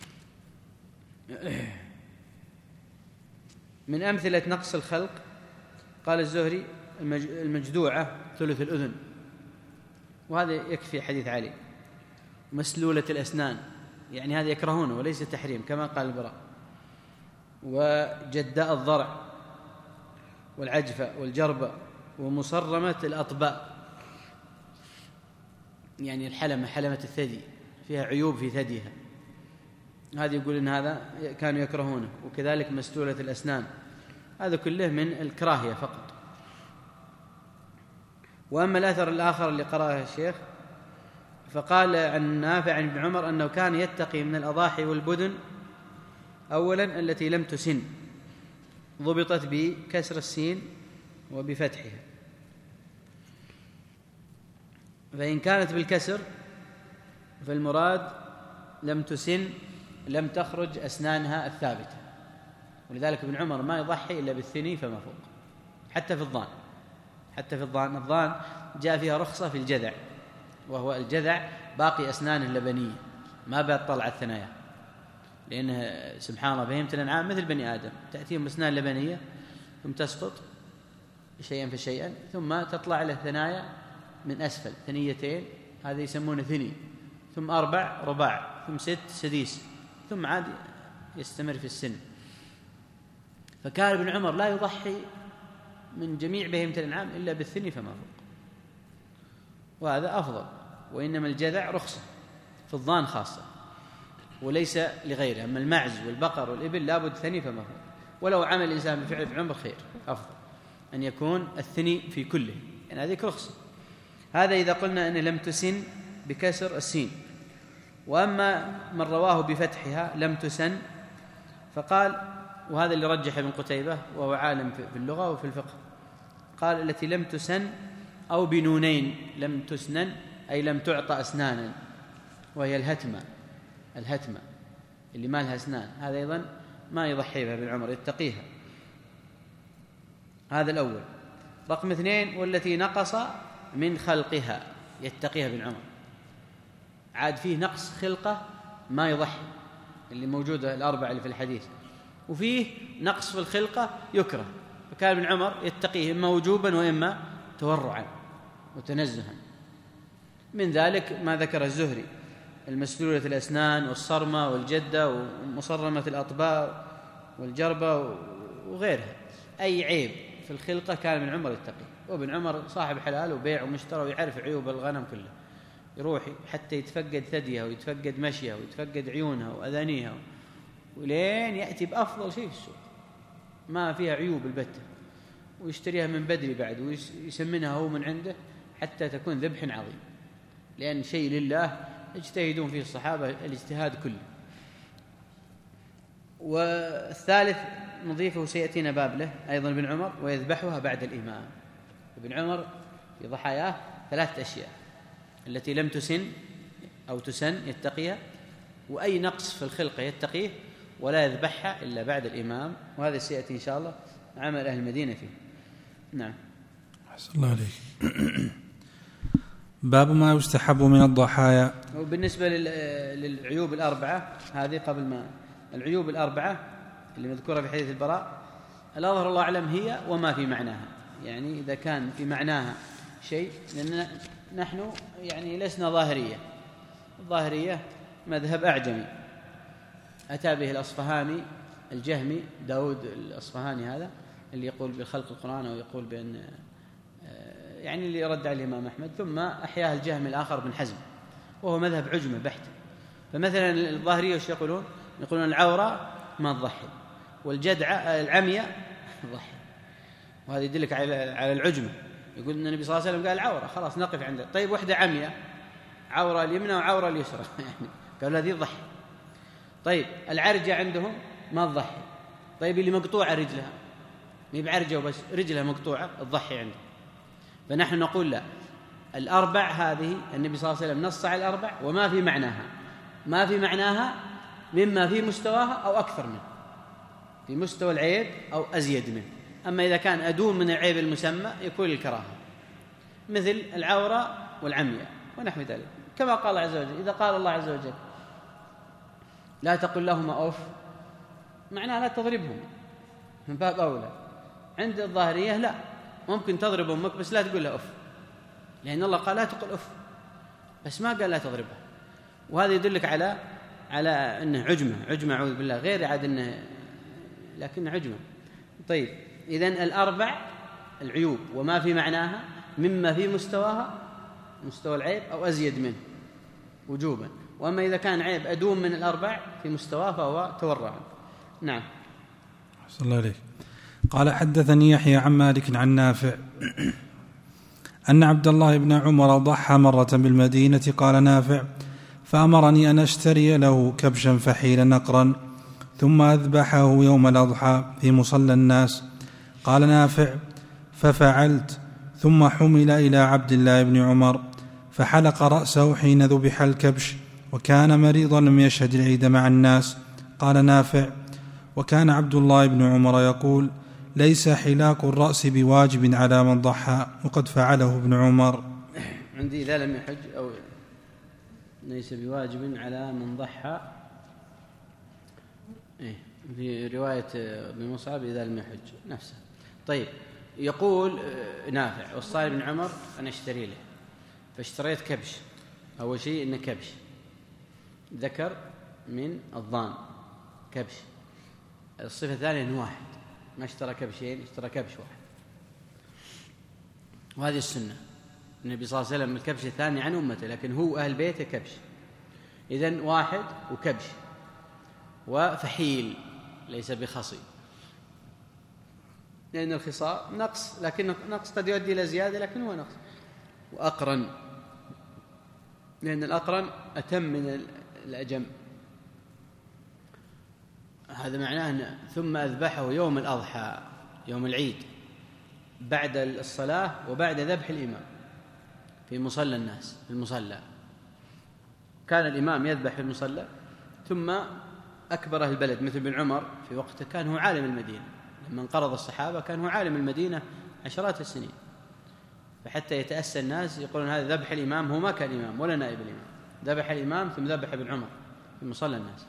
من أمثلة نقص الخلق قال الزهري المجدوعة ثلث الأذن، وهذا يكفي حديث علي. مسلولة الأسنان يعني هذا يكرهونه وليس تحريم كما قال البراء. وجداء الضرع والعجفة والجربة ومصرمة الأطباء، يعني الحلمة، حلمة الثدي فيها عيوب في ثديها، هذا يقول إن هذا كانوا يكرهونه. وكذلك مسلولة الأسنان، هذا كله من الكراهية فقط. وأما الأثر الآخر اللي قرأه الشيخ فقال عن نافع عن ابن عمر أنه كان يتقي من الأضاحي والبدن أولا التي لم تسن، ضبطت بكسر السين وبفتحها، فإن كانت بالكسر فالمراد لم تسن، لم تخرج أسنانها الثابتة. ولذلك ابن عمر ما يضحي إلا بالثني فما فوق، حتى في الضان، حتى في الضان الضان جاء فيها رخصة في الجذع، وهو الجذع باقي أسنانه اللبنية ما بعد طلع الثنايا، لأنه سبحان الله بهيمة الأنعام مثل بني آدم، تأتيهم أسنان لبنية ثم تسقط شيئا فشيئا ثم تطلع له ثنايا من أسفل، ثنيتين، هذا يسمونه ثني، ثم أربع رباع، ثم ست سديس، ثم عاد يستمر في السن. فكان ابن عمر لا يضحي من جميع بهيمة الأنعام إلا بالثني فما فوق، وهذا أفضل. وإنما الجذع رخصة في الضان خاصة وليس لغيره، أما المعز والبقر والإبل لابد ثني فما فوق، ولو عمل الإنسان بفعل ابن عمر خير، أفضل أن يكون الثني في كله، يعني هذه رخصة. هذا إذا قلنا أن لم تسن بكسر السين. وأما من رواه بفتحها لم تسن فقال، وهذا اللي رجح ابن قتيبة وهو عالم في اللغة وفي الفقه، قال التي لم تسن أو بنونين لم تسنن أي لم تعطى أسنانا، وهي الهتمة، الهتمة اللي ما لها أسنان، هذا أيضا ما يضحي بها ابن عمر، يتقيها. هذا الأول. رقم اثنين، والتي نقص من خلقها يتقيها ابن عمر، عاد فيه نقص خلقة ما يضحي، اللي موجودة الأربعة اللي في الحديث، وفيه نقص في الخلقة يكره، فكان ابن عمر يتقيه إما وجوبا وإما تورعا وتنزها. من ذلك ما ذكر الزهري، المسلولة الأسنان والصرمة والجدة ومصرمة الأطباء والجربة وغيرها، أي عيب في الخلقة كان ابن عمر يتقيه. وابن عمر صاحب حلال وبيع ومشترى ويعرف عيوب الغنم كله، يروح حتى يتفقد ثديها ويتفقد مشيها ويتفقد عيونها وأذانيها، ولين يأتي بأفضل شيء في السوق ما فيها عيوب البتة، ويشتريها من بدري بعد ويسمنها هو من عنده حتى تكون ذبح عظيم، لأن شيء لله يجتهدون فيه الصحابة الاجتهاد كله. والثالث نضيفه سيأتينا باب له أيضا ابن عمر، ويذبحها بعد الإمام. ابن عمر في ضحاياه ثلاث أشياء: التي لم تسن أو تسن يتقيها، وأي نقص في الخلقة يتقيه، ولا يذبحها إلا بعد الإمام. وهذا سيأتي إن شاء الله عمل أهل المدينة فيه. نعم. أحسن الله عليك. باب ما يستحب من الضحايا. وبالنسبة للعيوب الأربعة هذه، قبل ما العيوب الأربعة اللي مذكورة في حديث البراء، الأظهر الله أعلم هي وما في معناها، يعني إذا كان في معناها شيء، لأن نحن يعني لسنا ظاهرية، الظاهرية مذهب أعجمي أتى به الأصفهاني الجهمي داود الأصفهاني، هذا اللي يقول بخلق القرآن أو يقول بأن يعني اللي رد على الإمام أحمد، ثم أحياه الجهمي الآخر بن حزم، وهو مذهب عجمة بحت. فمثلا الظاهرية وش يقولون؟ يقولون العورة ما تضحي، والجدعة العمية تضحي، وهذا يدلك على العجمة. يقول أن النبي صلى الله عليه وسلم قال العورة خلاص نقف عنده. طيب وحدة عمية، عورة اليمنى وعورة اليسرى يعني قالوا هذه تضحي. طيب العرجة عندهم ما تضحي. طيب اللي مقطوعة رجلها، ما بعرجة وبس رجلها مقطوعة تضحي عنده. فنحن نقول لا، الأربع هذه النبي صلى الله عليه وسلم نص على الأربع وما في معناها، ما في معناها مما في مستواها أو أكثر منه، في مستوى العيب أو أزيد منه. أما إذا كان أدون من العيب المسمى يكون الكراهة، مثل العورة والعمية ونحو ذلك، كما قال الله عز وجل. إذا قال الله عز وجل لا تقل لهما أوف، معناها لا تضربهم، من باب أولى. عند الظاهرية لا، ممكن تضرب أمك بس لا تقول لها أوف، لأن الله قال لا تقل أوف بس ما قال لا تضربها. وهذا يدلك على على أنه عجمة، عجمة أعوذ بالله، غير عاد أنه لكن عجمة. طيب إذن الأربع العيوب وما في معناها مما في مستواها مستوى العيب أو أزيد منه وجوبا. وأما إذا كان عيب أدوم من الأربع في مستواه فهو تورع. نعم. أحسن الله عليك. قال حدثني يحيى عن مالك عن نافع أن عبد الله بن عمر ضحى مرة بالمدينة. قال نافع فأمرني أن أشتري له كبشا فحيلا نقرا ثم أذبحه يوم الأضحى في مصلى الناس. قال نافع ففعلت، ثم حمل إلى عبد الله بن عمر فحلق رأسه حين ذبح الكبش، وكان مريضا لم يشهد العيد مع الناس. قال نافع وكان عبد الله بن عمر يقول ليس حلاق الرأس بواجب على من ضحى، وقد فعله ابن عمر. عندي إذا لم يحج أو ليس بواجب على من ضحى، إيه في رواية ابن مصعب إذا لم يحج نفسه. طيب يقول نافع والصائب بن عمر أنا اشتري له، فاشتريت كبش. أول شيء إنه كبش ذكر من الضان كبش. الصفة الثانية إنه واحد، ما اشترى كبشين، اشترى كبش واحد. وهذه السنة، النبي صلى الله عليه وسلم الكبش الثاني عن أمته، لكن هو أهل بيته كبش. إذن واحد وكبش وفحيل ليس بخصي، لأن الخصاء نقص، لكن نقص قد يؤدي إلى زيادة لكن هو نقص. وأقرن، لأن الأقرن أتم من الأجم. هذا معناه أن ثم أذبحه يوم الأضحى يوم العيد بعد الصلاة وبعد ذبح الإمام في مصلى الناس. في المصلى كان الإمام يذبح في المصلى، ثم أكبر أهل البلد مثل بن عمر في وقته كان هو عالم المدينة، لما انقرض الصحابة كان هو عالم المدينة عشرات السنين، فحتى يتأسى الناس يقولون هذا ذبح الإمام، هو ما كان إمام ولا نائب الإمام، ذبح الإمام ثم ذبح ابن عمر في مصلى الناس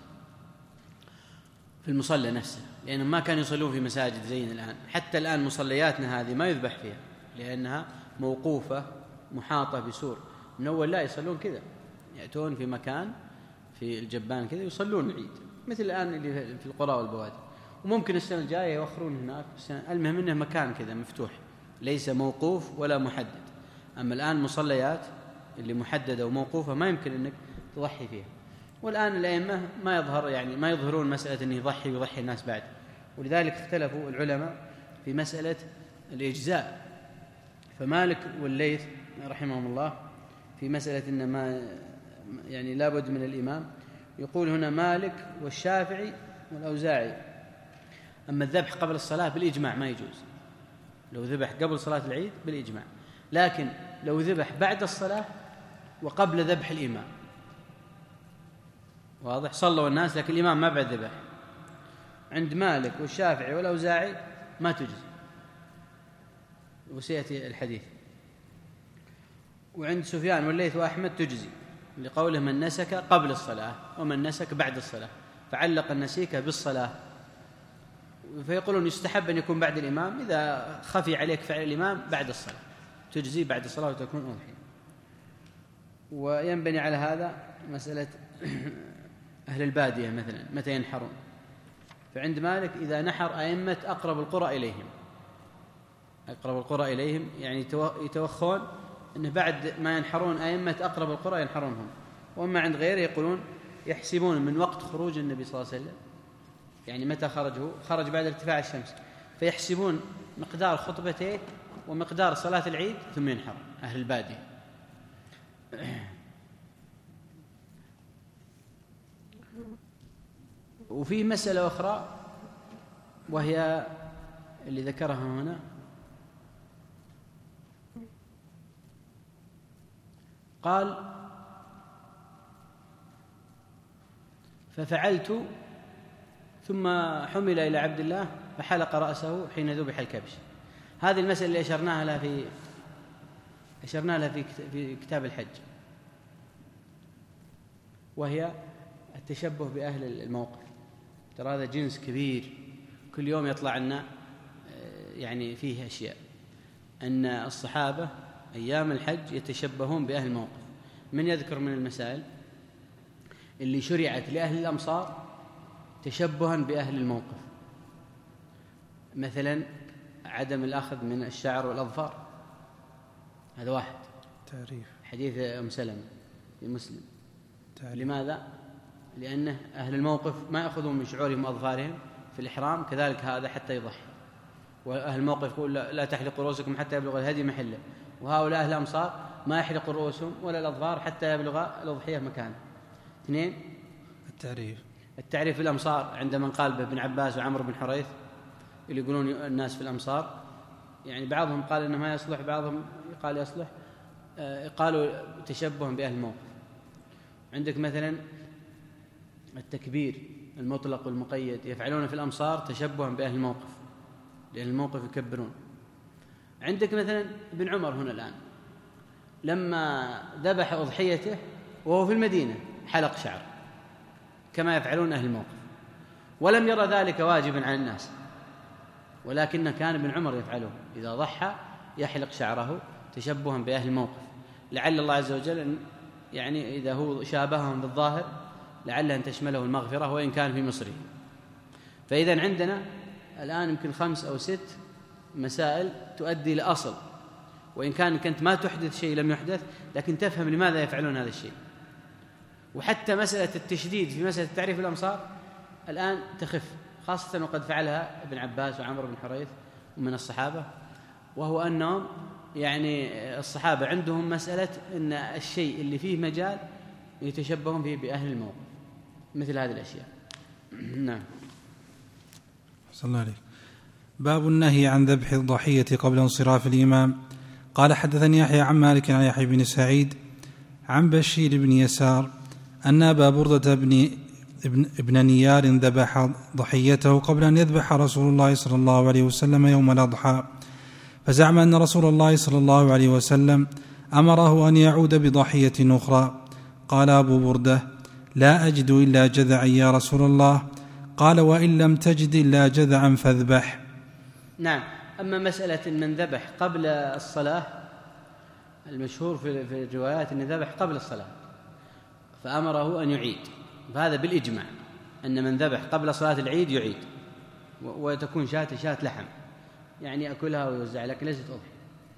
في المصلى نفسه، لأنهم ما كانوا يصلون في مساجد زينا الآن. حتى الآن مصلياتنا هذه ما يذبح فيها لأنها موقوفة محاطة بسور. من أول لا يصلون كذا، يأتون في مكان في الجبان كذا يصلون العيد مثل الآن اللي في القرى والبوادي. وممكن السنة الجاية يوخرون هناك، المهم أنه مكان كذا مفتوح ليس موقوف ولا محدد. أما الآن مصليات اللي محددة وموقوفة ما يمكن أنك تضحي فيها. والآن الأئمة ما يظهر يعني ما يظهرون مسألة أنه يضحي ويضحي الناس بعد، ولذلك اختلفوا العلماء في مسألة الإجزاء. فمالك والليث رحمهم الله في مسألة إن ما يعني لابد من الإمام، يقول هنا مالك والشافعي والأوزاعي أما الذبح قبل الصلاة بالإجماع ما يجوز، لو ذبح قبل صلاة العيد بالإجماع، لكن لو ذبح بعد الصلاة وقبل ذبح الإمام واضح، صلوا الناس لكن الإمام ما بعد ذبح، عند مالك والشافعي والأوزاعي ما تجزي، وسيأتي الحديث. وعند سفيان والليث وأحمد تجزي لقوله من نسك قبل الصلاة ومن نسك بعد الصلاة، فعلق النسيك بالصلاة. فيقولون يستحب أن يكون بعد الإمام، إذا خفي عليك فعل الإمام بعد الصلاة تجزي بعد الصلاة وتكون أضحية. وينبني على هذا مسألة أهل البادية مثلا متى ينحرون، فعند مالك إذا نحر أئمة أقرب القرى إليهم، أقرب القرى إليهم يعني يتوخون أنه بعد ما ينحرون أئمة أقرب القرى ينحرونهم. وأما عند غيره يقولون يحسبون من وقت خروج النبي صلى الله عليه وسلم، يعني متى خرجه خرج بعد ارتفاع الشمس، فيحسبون مقدار خطبتين ومقدار صلاة العيد ثم ينحر أهل البادية. وفي مسألة أخرى وهي اللي ذكرها هنا، قال ففعلت ثم حمل إلى عبد الله فحلق رأسه حين ذبح الكبش. هذه المسألة اللي أشرناها لها في أشرنا لها في في كتاب الحج، وهي التشبه بأهل الموقف. ترى هذا جنس كبير كل يوم يطلع لنا يعني فيه أشياء، أن الصحابة أيام الحج يتشبهون بأهل الموقف. من يذكر من المسائل اللي شرعت لأهل الأمصار تشبها بأهل الموقف؟ مثلا عدم الأخذ من الشعر والأظفار، هذا واحد. تعريف حديث أم سلمة في مسلم. تعريف. لماذا؟ لأنه أهل الموقف ما يأخذون من شعورهم وأظفارهم في الإحرام، كذلك هذا حتى يضحي. وأهل الموقف يقول لا تحلقوا رؤوسكم حتى يبلغ الهدي محله، وهؤلاء أهل الأمصار ما يحلقوا رؤوسهم ولا الأظفار حتى يبلغ الأضحية مكانه. اثنين التعريف. التعريف في الأمصار عند من قال به ابن عباس وعمر بن حريث، اللي يقولون الناس في الأمصار، يعني بعضهم قال إنه ما يصلح، بعضهم قال يصلح، قالوا تشبه بأهل الموقف. عندك مثلا التكبير المطلق والمقيد يفعلون في الأمصار تشبها بأهل الموقف، لأن الموقف يكبرون. عندك مثلا ابن عمر هنا الآن لما ذبح أضحيته وهو في المدينة حلق شعر كما يفعلون أهل الموقف، ولم يرى ذلك واجبا على الناس، ولكن كان ابن عمر يفعله إذا ضحى يحلق شعره تشبها بأهل الموقف، لعل الله عز وجل أن يعني إذا هو شابههم بالظاهر لعل أن تشمله المغفرة وإن كان في مصره. فإذا عندنا الآن يمكن خمس أو ست مسائل تؤدي لأصل، وإن كان كنت ما تحدث شيء لم يحدث، لكن تفهم لماذا يفعلون هذا الشيء. وحتى مسألة التشديد في مسألة تعريف الأمصار الآن تخف، خاصة وقد فعلها ابن عباس وعمر بن حريث ومن الصحابة، وهو أنهم يعني الصحابة عندهم مسألة أن الشيء اللي فيه مجال يتشبهون فيه بأهل الموقف مثل هذه الأشياء. نعم. صلى الله عليه. باب النهي عن ذبح الضحية قبل انصراف الإمام. قال حدثني يحيى عن مالك عن يحيى بن سعيد عن بشير بن يسار أن أبا بردة بن ابن, ابن نيار ذبح ضحيته قبل أن يذبح رسول الله صلى الله عليه وسلم يوم الأضحى، فزعم أن رسول الله صلى الله عليه وسلم أمره أن يعود بضحية أخرى. قال أبو بردة: لا أجد إلا جذعا يا رسول الله. قال: وإن لم تجد إلا جذعا فاذبح. نعم. أما مسألة من ذبح قبل الصلاة، المشهور في الروايات أن ذبح قبل الصلاة فأمره أن يعيد، فهذا بالإجماع أن من ذبح قبل صلاة العيد يعيد، وتكون شاة شاة لحم يعني يأكلها ويوزع، لكن ليست أضحية.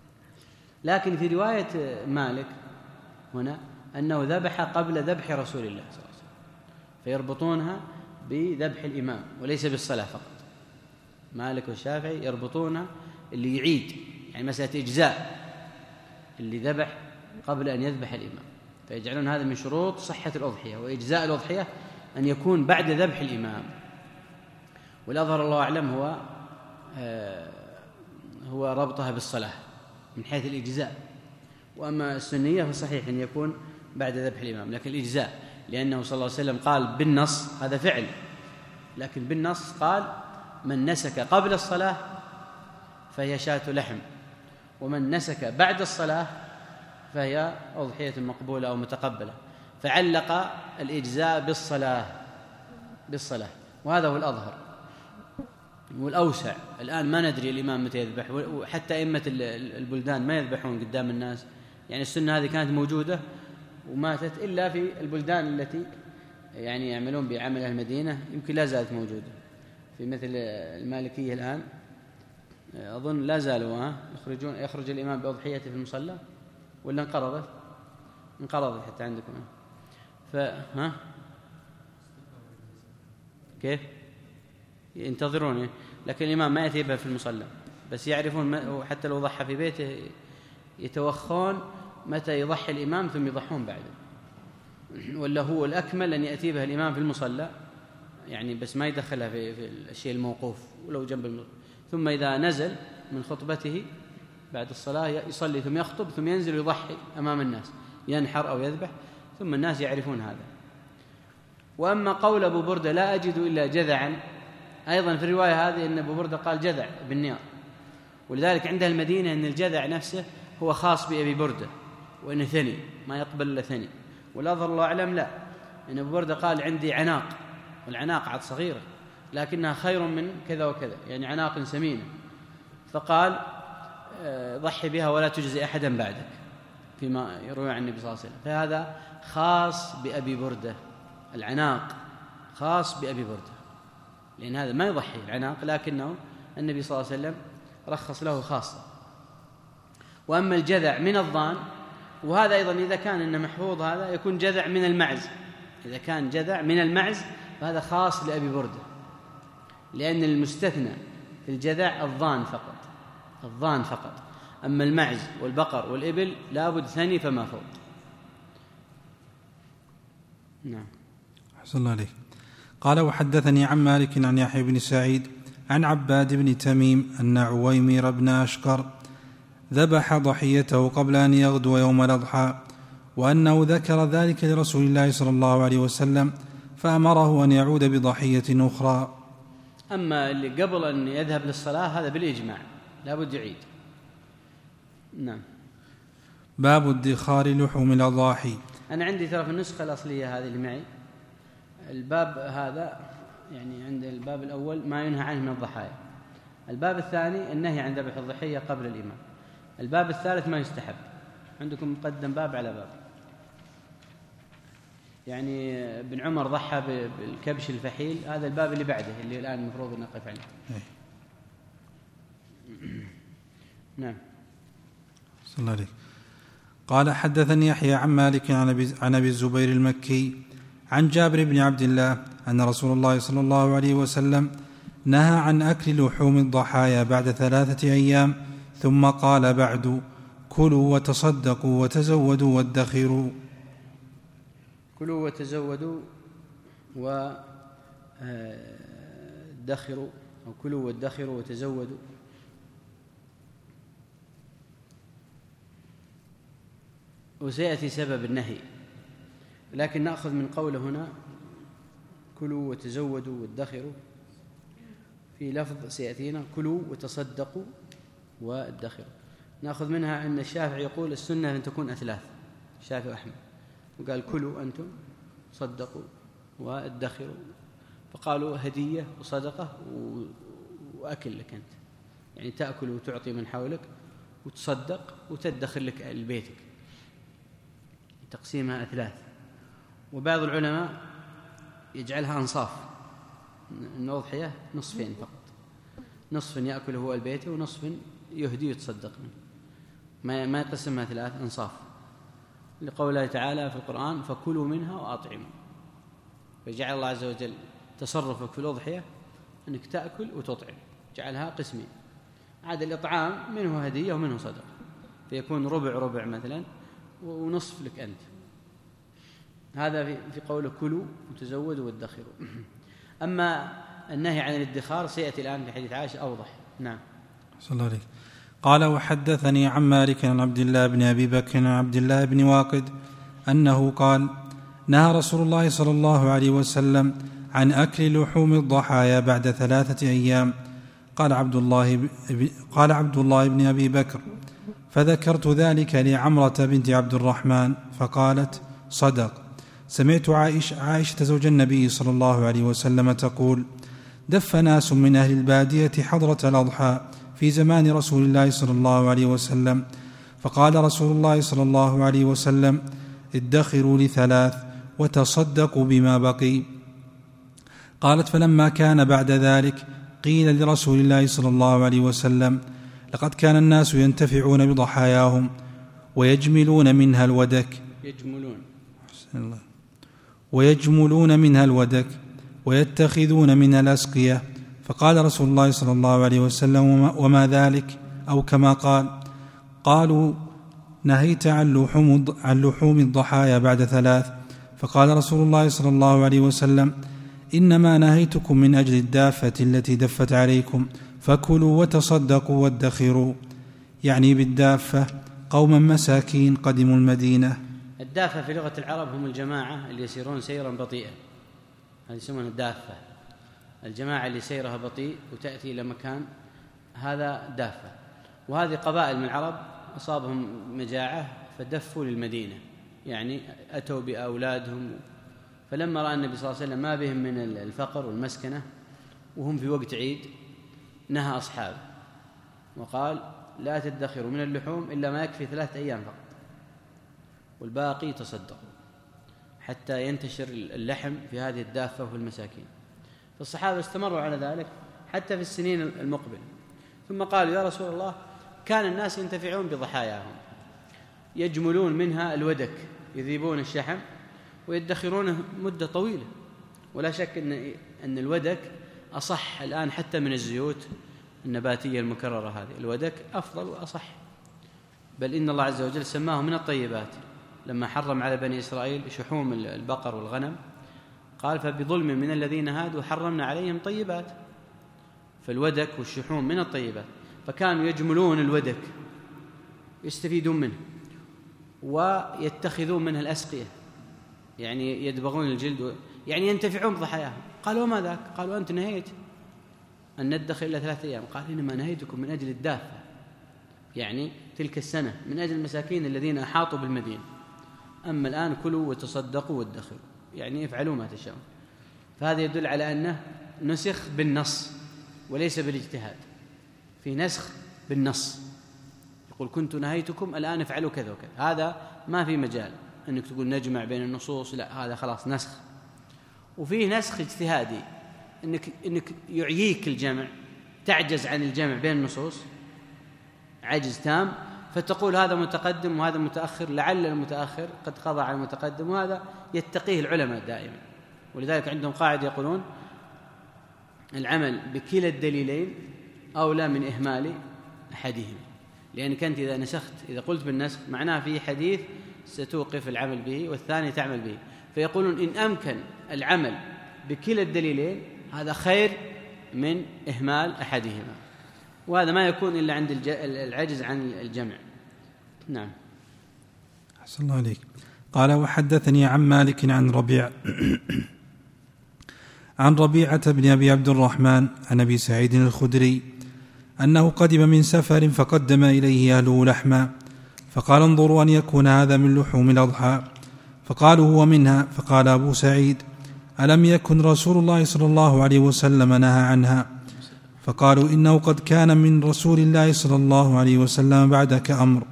لكن في رواية مالك هنا أنه ذبح قبل ذبح رسول الله صلى الله عليه وسلم، فيربطونها بذبح الإمام وليس بالصلاة فقط. مالك والشافعي يربطونها اللي يعيد، يعني مسألة إجزاء اللي ذبح قبل أن يذبح الإمام، فيجعلون هذا من شروط صحة الأضحية وإجزاء الأضحية أن يكون بعد ذبح الإمام. والأظهر الله أعلم هو آه هو ربطها بالصلاة من حيث الإجزاء، وأما السنية فصحيح أن يكون بعد ذبح الإمام، لكن الإجزاء لأنه صلى الله عليه وسلم قال بالنص هذا فعل، لكن بالنص قال: من نسك قبل الصلاة فهي شاة لحم، ومن نسك بعد الصلاة فهي أضحية مقبولة أو متقبلة، فعلق الإجزاء بالصلاة بالصلاة وهذا هو الأظهر والأوسع. الآن ما ندري الإمام متى يذبح، وحتى أئمة البلدان ما يذبحون قدام الناس، يعني السنة هذه كانت موجودة وماتت إلا في البلدان التي يعني يعملون بعمل المدينة، يمكن لا زالت موجودة. في مثل المالكية الآن أظن لا زالوا يخرجون يخرج الإمام بأضحيته في المصلى، ولا انقرضت انقرضت حتى عندكم فها كيف ينتظرون، لكن الإمام ما يأتي بها في المصلى، بس يعرفون حتى لو ضحى في بيته يتوخون متى يضحي الإمام ثم يضحون بعده، ولا هو الأكمل أن يأتي بها الإمام في المصلى يعني، بس ما يدخلها في, في الشيء الموقوف ولو جنب المصلى، ثم إذا نزل من خطبته بعد الصلاة يصلي ثم يخطب ثم ينزل يضحي أمام الناس، ينحر أو يذبح، ثم الناس يعرفون هذا. وأما قول أبو بردة لا أجد إلا جذعا، أيضا في الرواية هذه أن أبو بردة قال جذع بالنيار، ولذلك عندها المدينة أن الجذع نفسه هو خاص بأبي بردة، وإنه ثني ما يقبل إلا ثني. والأظهر الله أعلم لا، أن أبو بردة قال عندي عناق، والعناق عاد صغيرة لكنها خير من كذا وكذا، يعني عناق سمينة، فقال ضحي بها ولا تجزي أحدا بعدك، فيما يروي عن النبي صلى الله عليه وسلم. فهذا خاص بأبي بردة، العناق خاص بأبي بردة، لأن هذا ما يضحي العناق، لكنه النبي صلى الله عليه وسلم رخص له خاصة. وأما الجذع من الضان، وهذا أيضا إذا كان إن محفوظ هذا يكون جذع من المعز، إذا كان جذع من المعز فهذا خاص لأبي بردة، لأن المستثنى في الجذع الضان فقط، الضان فقط، أما المعز والبقر والإبل لابد ثني فما فوق. نعم. أحسن الله عليك. قال: وحدثني عن مالك عن يحيى بن سعيد عن عباد بن تميم أن عويمر بن أشقر ذبح ضحيته قبل أن يغدو يوم الأضحى، وأنه ذكر ذلك لرسول الله صلى الله عليه وسلم فأمره أن يعود بضحية أخرى. أما اللي قبل أن يذهب للصلاة هذا بالإجماع لا بد يعيد. نعم. باب ادخار لحوم الأضاحي. أنا عندي ترى في النسخة الأصلية هذه اللي معي الباب هذا يعني عند الباب الأول ما ينهى عنه من الضحايا، الباب الثاني النهي عن ذبح الضحية قبل الإمام، الباب الثالث ما يستحب. عندكم مقدم باب على باب. يعني ابن عمر ضحى بالكبش الفحيل، هذا الباب اللي بعده اللي الآن المفروض نقف عليه. نعم. صلى الله عليه. قال حدثني يحيى عن مالك عن أبي الزبير المكي عن جابر بن عبد الله أن رسول الله صلى الله عليه وسلم نهى عن أكل لحوم الضحايا بعد ثلاثة أيام، ثم قال بعد: كلوا وتصدقوا وتزودوا وادخروا. كلوا وتزودوا وادخروا، أو كلوا وادخروا وتزودوا. وسيأتي سبب النهي، لكن نأخذ من قوله هنا كلوا وتزودوا وادخروا، في لفظ سيأتينا كلوا وتصدقوا وادخروا، نأخذ منها أن الشافعي يقول السنة أن تكون أثلاث، الشافعي أحمد، وقال كلوا أنتم صدقوا وادخروا، فقالوا هدية وصدقة وأكل لك أنت، يعني تأكل وتعطي من حولك وتصدق وتدخر لك لبيتك، تقسيمها أثلاث. وبعض العلماء يجعلها أنصاف، الأضحية نصفين فقط، نصف يأكله هو البيت ونصف يهدي يتصدق منه، ما ما يقسمها ثلاث، أنصاف، لقوله تعالى في القرآن فكلوا منها وأطعموا. فجعل الله عز وجل تصرفك في الأضحية أنك تأكل وتطعم، جعلها قسمين، عاد الإطعام منه هدية ومنه صدقة، فيكون ربع ربع مثلا ونصف لك أنت. هذا في قوله كلوا وتزودوا وادخروا. أما النهي عن الادخار سيأتي الآن في حديث عائشة أوضح. نعم. صلى الله عليه. قال وحدثني عن مالك عن عبد الله بن أبي بكر عن عبد الله بن واقد أنه قال نهى رسول الله صلى الله عليه وسلم عن أكل لحوم الضحايا بعد ثلاثة أيام. قال عبد الله قال عبد الله بن أبي بكر فذكرت ذلك لعمرة بنت عبد الرحمن فقالت صدق. سمعت عائشة, عائشة زوج النبي صلى الله عليه وسلم تقول دف ناس من أهل البادية حضرة الأضحى في زمان رسول الله صلى الله عليه وسلم، فقال رسول الله صلى الله عليه وسلم ادخروا لثلاث وتصدقوا بما بقي. قالت فلما كان بعد ذلك قيل لرسول الله صلى الله عليه وسلم لقد كان الناس ينتفعون بضحاياهم ويجملون منها الودك يجملون الله ويجملون منها الودك ويتخذون منها الأسقية. فقال رسول الله صلى الله عليه وسلم وما, وما ذلك؟ أو كما قال. قالوا نهيت عن لحوم, عن لحوم الضحايا بعد ثلاث. فقال رسول الله صلى الله عليه وسلم إنما نهيتكم من أجل الدافة التي دفت عليكم، فكلوا وتصدقوا وادخروا، يعني بالدافة قوما مساكين قدموا المدينة. الدافة في لغة العرب هم الجماعة اللي يسيرون سيرا بطيئا، هذه يسمونها الدافة، الجماعة اللي سيرها بطيء وتأتي إلى مكان، هذا دافة. وهذه قبائل من العرب أصابهم مجاعة فدفوا للمدينة، يعني أتوا بأولادهم، فلما رأى النبي صلى الله عليه وسلم ما بهم من الفقر والمسكنة وهم في وقت عيد نهى أصحابه وقال لا تدخروا من اللحوم إلا ما يكفي ثلاثة أيام فقط، والباقي تصدقوا حتى ينتشر اللحم في هذه الدافة وفي المساكين. فالصحابة استمروا على ذلك حتى في السنين المقبلة، ثم قالوا يا رسول الله كان الناس ينتفعون بضحاياهم يجملون منها الودك، يذيبون الشحم ويدخرونه مدة طويلة، ولا شك أن, أن الودك أصح الآن حتى من الزيوت النباتية المكررة، هذه الودك أفضل وأصح، بل إن الله عز وجل سماه من الطيبات لما حرم على بني إسرائيل شحوم البقر والغنم، قال فبظلم من الذين هادوا حرمنا عليهم طيبات، فالودك والشحوم من الطيبات، فكانوا يجملون الودك يستفيدون منه ويتخذون منها الأسقية، يعني يدبغون الجلد، يعني ينتفعون بضحاياهم. قالوا وما ذاك؟ قالوا أنت نهيت أن ندخل إلا ثلاثة أيام. قال إنما نهيتكم من أجل الدافة، يعني تلك السنة من أجل المساكين الذين أحاطوا بالمدينة، أما الآن كلوا وتصدقوا وادخروا، يعني افعلوا ما تشاءون. فهذا يدل على أنه نسخ بالنص وليس بالاجتهاد، في نسخ بالنص، يقول كنت نهيتكم الآن افعلوا كذا وكذا، هذا ما في مجال أنك تقول نجمع بين النصوص، لا، هذا خلاص نسخ. وفيه نسخ اجتهادي، إنك, إنك يعييك الجمع، تعجز عن الجمع بين النصوص عجز تام، فتقول هذا متقدم وهذا متأخر، لعل المتأخر قد قضى على المتقدم، وهذا يتقيه العلماء دائما. ولذلك عندهم قاعدة يقولون العمل بكلا الدليلين أولى من إهمال أحدهما، لأنك أنت إذا نسخت، إذا قلت بالنسخ معناه في حديث ستوقف العمل به والثاني تعمل به، فيقولون إن أمكن العمل بكلا الدليلين هذا خير من إهمال أحدهما، وهذا ما يكون إلا عند العجز عن الجمع. نعم. أحسن الله عليك. قال وحدثني عن مالك عن ربيع عن ربيعة بن أبي عبد الرحمن عن أبي سعيد الخدري أنه قدم من سفر فقدم إليه أهله لحما، فقال انظروا أن يكون هذا من لحوم الأضحى، فقالوا هو منها، فقال أبو سعيد ألم يكن رسول الله صلى الله عليه وسلم نهى عنها؟ فقالوا إنه قد كان من رسول الله صلى الله عليه وسلم بعدك أمر.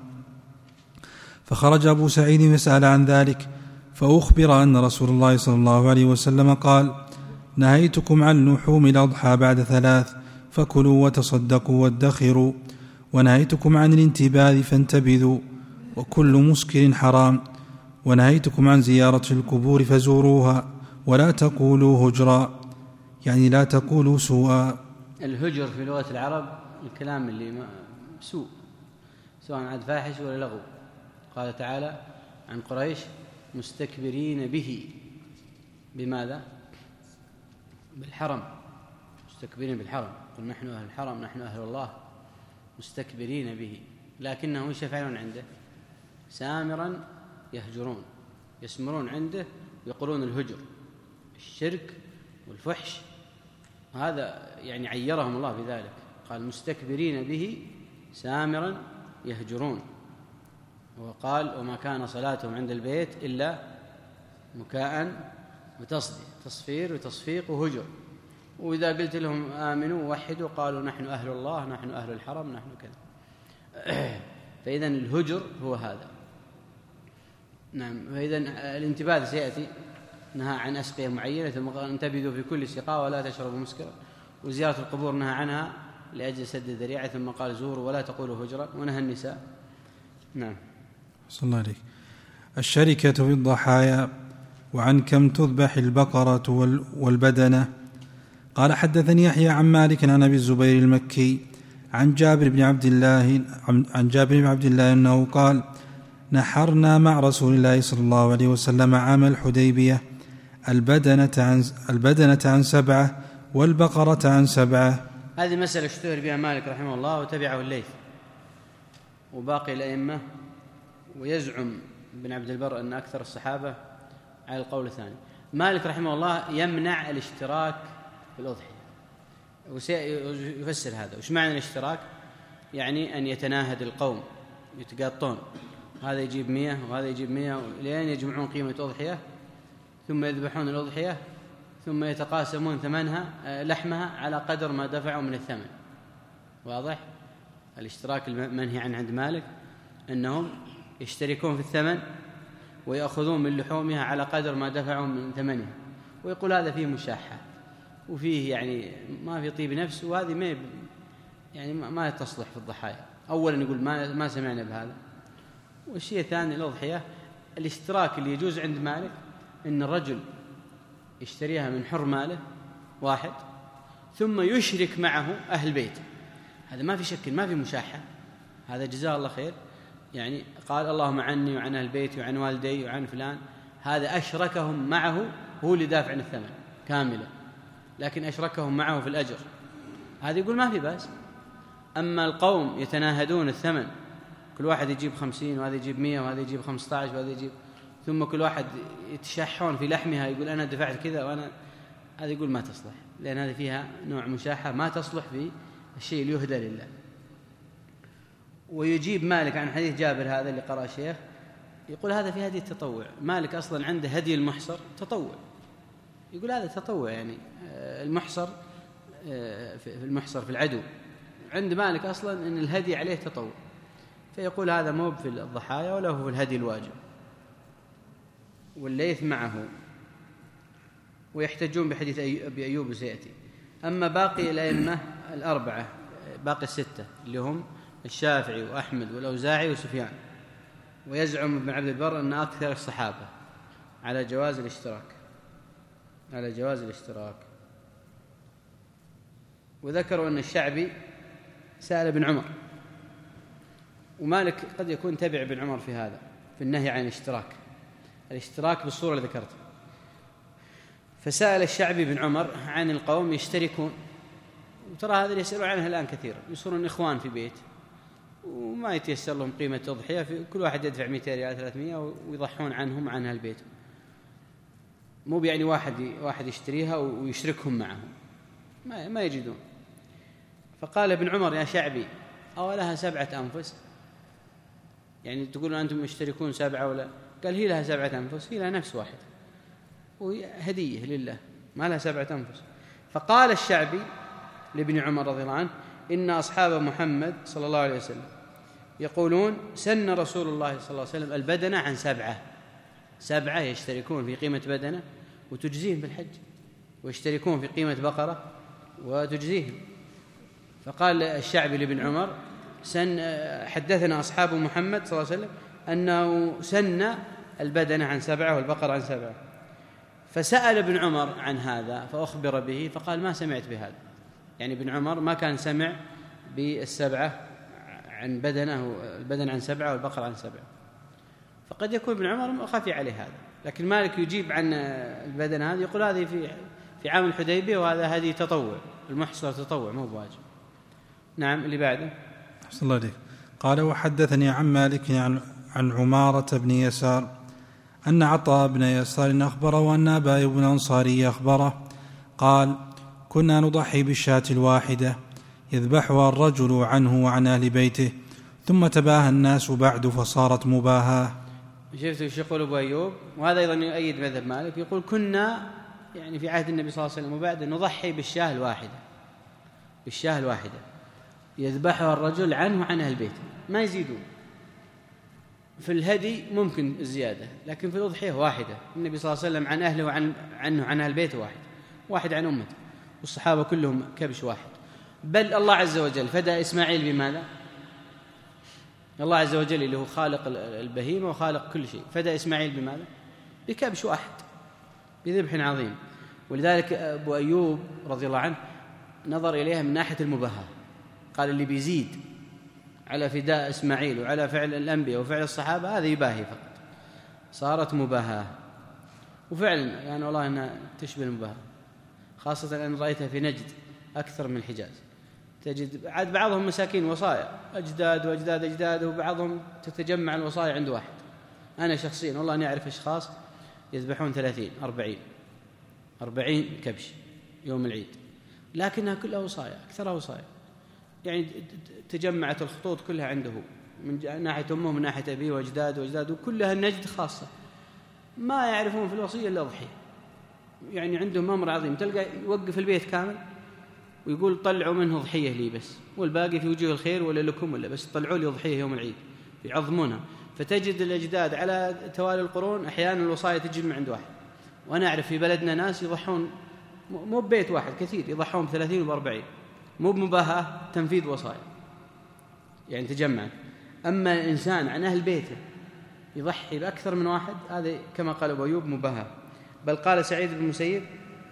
فخرج أبو سعيد يسأل عن ذلك، فأخبر أن رسول الله صلى الله عليه وسلم قال نهيتكم عن لحوم الأضحى بعد ثلاث، فكلوا وتصدقوا وادخروا، ونهيتكم عن الانتباذ فانتبذوا، وكل مسكر حرام، ونهيتكم عن زيارة القبور فزوروها، ولا تقولوا هجرا، يعني لا تقولوا سوءا. الهجر في لغة العرب الكلام اللي سوء، سواء عاد فاحش ولا لغو. قال تعالى عن قريش مستكبرين به، بماذا؟ بالحرم، مستكبرين بالحرم، قل نحن أهل الحرم، نحن أهل الله، مستكبرين به، لكنهم ايش يفعلون عنده؟ سامرا يهجرون، يسمرون عنده ويقولون الهجر، الشرك والفحش، هذا يعني عيرهم الله بذلك، قال مستكبرين به سامرا يهجرون، وقال وما كان صلاتهم عند البيت إلا مكاء وتصدية، تصفير وتصفيق وهجر. وإذا قلت لهم آمنوا ووحدوا قالوا نحن أهل الله، نحن أهل الحرم، نحن كذا. فإذن الهجر هو هذا. نعم. فإذن الانتباذ سيأتي، نهى عن أسقية معينة، ثم قال انتبذوا في كل سقاء ولا تشربوا مسكرا، وزيارة القبور نهى عنها لأجل سد الذريعة، ثم قال زوروا ولا تقولوا هجرا، ونهى النساء. نعم. صلى الله عليه. الشركة في الضحايا. وعن كم تذبح البقرة والبدنة. قال حدثني يحيى عن مالك عن أبي الزبير المكي عن جابر بن عبد الله عن جابر بن عبد الله أنه قال نحرنا مع رسول الله صلى الله عليه وسلم عام الحديبية البدنة عن, البدنة عن سبعة والبقرة عن سبعة. هذه مسألة اشتهر بها مالك رحمه الله وتبعه الليث وباقي الأئمة، ويزعم ابن عبد البر أن أكثر الصحابة على القول الثاني. مالك رحمه الله يمنع الاشتراك في الأضحية، وسيفسر هذا. وش معنى الاشتراك؟ يعني أن يتناهد القوم، يتقاطون، هذا يجيب مية وهذا يجيب مية، لين يجمعون قيمة أضحية، ثم يذبحون الأضحية، ثم يتقاسمون ثمنها لحمها على قدر ما دفعوا من الثمن. واضح؟ الاشتراك المنهي عنه عند مالك أنهم يشتركون في الثمن ويأخذون من لحومها على قدر ما دفعوا من ثمنها، ويقول هذا فيه مشاحة وفيه يعني ما في طيب نفس، وهذه ما يعني ما تصلح في الضحايا. أولا يقول ما ما سمعنا بهذا. والشيء الثاني الأضحية الاشتراك اللي يجوز عند مالك إن الرجل يشتريها من حر ماله واحد، ثم يشرك معه أهل بيته، هذا ما في شك، ما في مشاحة، هذا جزاه الله خير. يعني قال اللهم عني وعن أهل بيتي وعن والدي وعن فلان، هذا أشركهم معه، هو اللي دافع عن الثمن كاملا، لكن أشركهم معه في الأجر، هذا يقول ما في بأس. أما القوم يتناهدون الثمن، كل واحد يجيب خمسين وهذا يجيب مية وهذا يجيب خمسة عشر وهذا يجيب، ثم كل واحد يتشحون في لحمها، يقول أنا دفعت كذا وأنا، هذا يقول ما تصلح، لأن هذه فيها نوع مشاحة ما تصلح في الشيء اللي يهدى لله. ويجيب مالك عن حديث جابر هذا اللي قرأ الشيخ، يقول هذا في هدي التطوع. مالك أصلا عنده هدي المحصر تطوع، يقول هذا تطوع، يعني المحصر في المحصر في العدو. عند مالك أصلا أن الهدي عليه تطوع، فيقول هذا مو في الضحايا ولا هو في الهدي الواجب، والليث معه، ويحتجون بحديث أبي أيوب سيأتي. أما باقي الأئمة الأربعة، باقي الستة اللي هم الشافعي وأحمد والأوزاعي وسفيان، ويزعم ابن عبد البر أن أكثر الصحابة على جواز الاشتراك على جواز الاشتراك وذكروا أن الشعبي سأل ابن عمر، ومالك قد يكون تبع ابن عمر في هذا، في النهي عن الاشتراك الاشتراك بالصورة اللي ذكرتها. فسأل الشعبي بن عمر عن القوم يشتركون، وترى هذا يسألوا عنها الآن كثيرا، يصيرون إخوان في بيت وما يتيسر لهم قيمة تضحية، في كل واحد يدفع مئتين ريال ثلاثمائة ويضحون عنهم عن هالبيت، مو يعني واحد واحد يشتريها ويشركهم معهم، ما ما يجدون. فقال ابن عمر يا شعبي أو لها سبعة أنفس؟ يعني تقولون أنتم مشتركون سبعة ولا؟ قال هي لها سبعة أنفس، هي لها نفس واحد وهي هدية لله، ما لها سبعة أنفس. فقال الشعبي لابن عمر رضي الله عنه إن أصحاب محمد صلى الله عليه وسلم يقولون سن رسول الله صلى الله عليه وسلم البدنة عن سبعة سبعة يشتركون في قيمة بدنة وتجزيهم بالحج، ويشتركون في قيمة بقرة وتجزيهم. فقال الشعبي لابن عمر سن حدثنا أصحاب محمد صلى الله عليه وسلم أنه سن البدنة عن سبعة والبقرة عن سبعة. فسأل ابن عمر عن هذا فأخبر به، فقال ما سمعت بهذا، يعني ابن عمر ما كان سمع بالسبعة عن بدنه، البدن عن سبعة والبقرة عن سبعة. فقد يكون ابن عمر خفي عليه هذا، لكن مالك يجيب عن البدن هذا، يقول هذه في في عام الحديبية، وهذا هذه تطوع، المحصر تطوع مو بواجب. نعم اللي بعده. أحسن الله عليك. قال وحدثني عن مالك عن, عن عمارة بن يسار أن عطاء بن يسار أخبره وأن أبا أيوب الأنصاري أخبره قال كنا نضحي بالشاة الواحدة يذبحها الرجل عنه وعن أهل بيته، ثم تباهى الناس بعد فصارت مباهاة. شفتوا ايش يقول أبو أيوب؟ وهذا أيضا يؤيد مذهب مالك، يقول كنا يعني في عهد النبي صلى الله عليه وسلم وبعد نضحي بالشاة الواحدة بالشاة الواحدة يذبحها الرجل عنه وعن أهل بيته، ما يزيدون. في الهدي ممكن الزيادة، لكن في الأضحية واحدة. النبي صلى الله عليه وسلم عن أهله وعن عنه عن أهل بيته واحد واحد عن أمته، والصحابة كلهم كبش واحد. بل الله عز وجل فدى إسماعيل بماذا؟ الله عز وجل اللي هو خالق البهيمة وخالق كل شيء، فدى إسماعيل بماذا؟ بكبش واحد، بذبح عظيم. ولذلك أبو أيوب رضي الله عنه نظر إليها من ناحية المباهاة، قال اللي بيزيد على فداء إسماعيل وعلى فعل الأنبياء وفعل الصحابة هذا يباهي فقط، صارت مباهاة. وفعلا يعني والله أنها تشبه المباهاة، خاصة أن رأيتها في نجد أكثر من الحجاز. تجد عاد بعضهم مساكين وصايا أجداد وأجداد أجداد، وبعضهم تتجمع الوصايا عند واحد. أنا شخصيا والله أني أعرف أشخاص يذبحون ثلاثين أربعين أربعين كبش يوم العيد، لكنها كلها وصايا، أكثرها وصايا، يعني تجمعت الخطوط كلها عنده من ناحية أمه من ناحية أبيه وأجداد وأجداد، وكلها النجد خاصة، ما يعرفون في الوصية إلا الأضحية. يعني عندهم أمر عظيم، تلقى يوقف البيت كامل ويقول طلعوا منه ضحية لي بس، والباقي في وجوه الخير ولا لكم ولا بس، طلعوا لي ضحية يوم العيد، يعظمونها. فتجد الأجداد على توالي القرون أحيانا الوصايا تجمع عند واحد. وأنا أعرف في بلدنا ناس يضحون مو ببيت واحد، كثير يضحون بثلاثين وبأربعين، مو بمباهاة، تنفيذ وصايا يعني تجمعت. أما الإنسان عن أهل بيته يضحي بأكثر من واحد، هذا كما قال أبو أيوب مباهاة. بل قال سعيد بن المسيب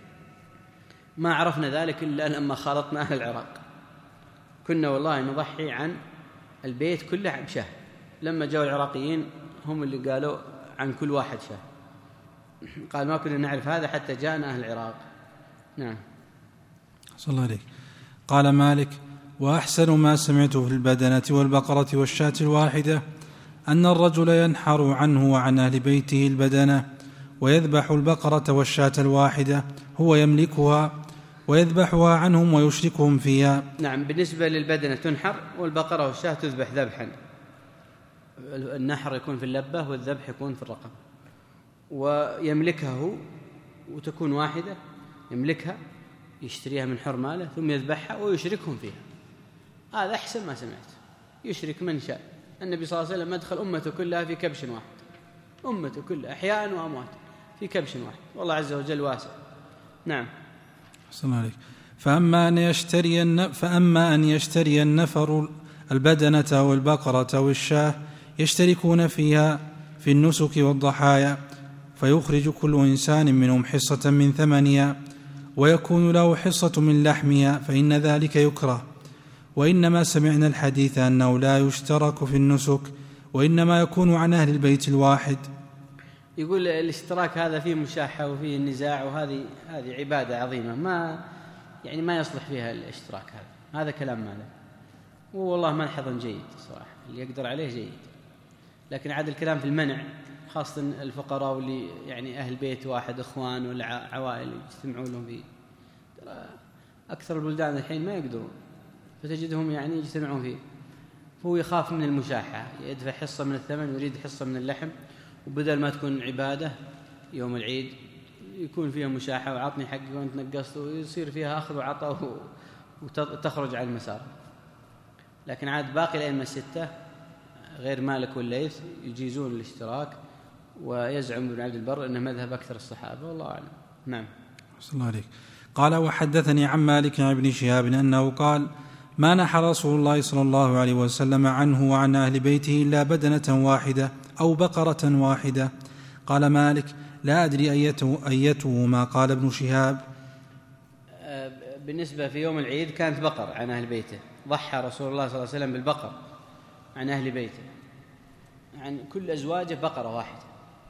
ما عرفنا ذلك إلا لما خالطنا أهل العراق، كنا والله نضحي عن البيت كله بشاه، لما جاءوا العراقيين هم اللي قالوا عن كل واحد شاه، قال ما كنا نعرف هذا حتى جاءنا أهل العراق. نعم. صلى الله عليك. قال مالك وأحسن ما سمعت في البدنة والبقرة والشاة الواحدة أن الرجل ينحر عنه وعن أهل بيته البدنة ويذبح البقرة والشاة الواحدة هو يملكها ويذبحها عنهم ويشركهم فيها. نعم. بالنسبة للبدنة تنحر، والبقرة والشاة تذبح ذبحا، النحر يكون في اللبة والذبح يكون في الرقبة، ويملكها وتكون واحدة يملكها يشتريها من حر ماله ثم يذبحها ويشركهم فيها، هذا أحسن ما سمعت. يشرك من شاء. النبي صلى الله عليه وسلم أدخل أمته كلها في كبش واحد، أمته كلها أحياء وأموات في كبش واحد، والله عز وجل واسع. نعم. صلى الله عليك. فأما أن يشتري فأما أن يشتري النفر البدنة أو البقرة أو الشاة يشتركون فيها في النسك والضحايا، فيخرج كل إنسان منهم حصة من ثمنها ويكون له حصة من لحمها، فإن ذلك يكره. وإنما سمعنا الحديث أنه لا يشترك في النسك، وإنما يكون عن أهل البيت الواحد. يقول الاشتراك هذا فيه مشاحة وفيه النزاع، وهذه هذه عبادة عظيمة ما يعني ما يصلح فيها الاشتراك. هذا هذا كلام ماله، والله ملحظ جيد صراحة، اللي يقدر عليه جيد. لكن عاد الكلام في المنع، خاصة الفقراء واللي يعني أهل بيت واحد، إخوان ولا عوائل يجتمعون لهم فيه. أكثر البلدان الحين ما يقدرون، فتجدهم يعني يجتمعون فيه. هو يخاف من المشاحة، يدفع حصة من الثمن ويريد حصة من اللحم، وبدل ما تكون عبادة يوم العيد يكون فيها مشاحة وعطني حقي وانت نقصت، ويصير فيها أخذ وعطاء وتخرج عن المسار. لكن عاد باقي الأئمة الستة غير مالك والليث يجيزون الاشتراك، ويزعم ابن عبد البر أنه مذهب أكثر الصحابة، والله أعلم. نعم. صلى الله عليك. قال: وحدثني عن مالك عن ابن شهاب أنه قال: ما نحى رسول الله صلى الله عليه وسلم عنه وعن أهل بيته إلا بدنة واحدة أو بقرة واحدة. قال مالك: لا أدري أيته, أيته ما قال ابن شهاب. بالنسبة في يوم العيد كانت بقر عن أهل بيته، ضحى رسول الله صلى الله عليه وسلم بالبقر عن أهل بيته، عن كل أزواجه بقرة واحدة.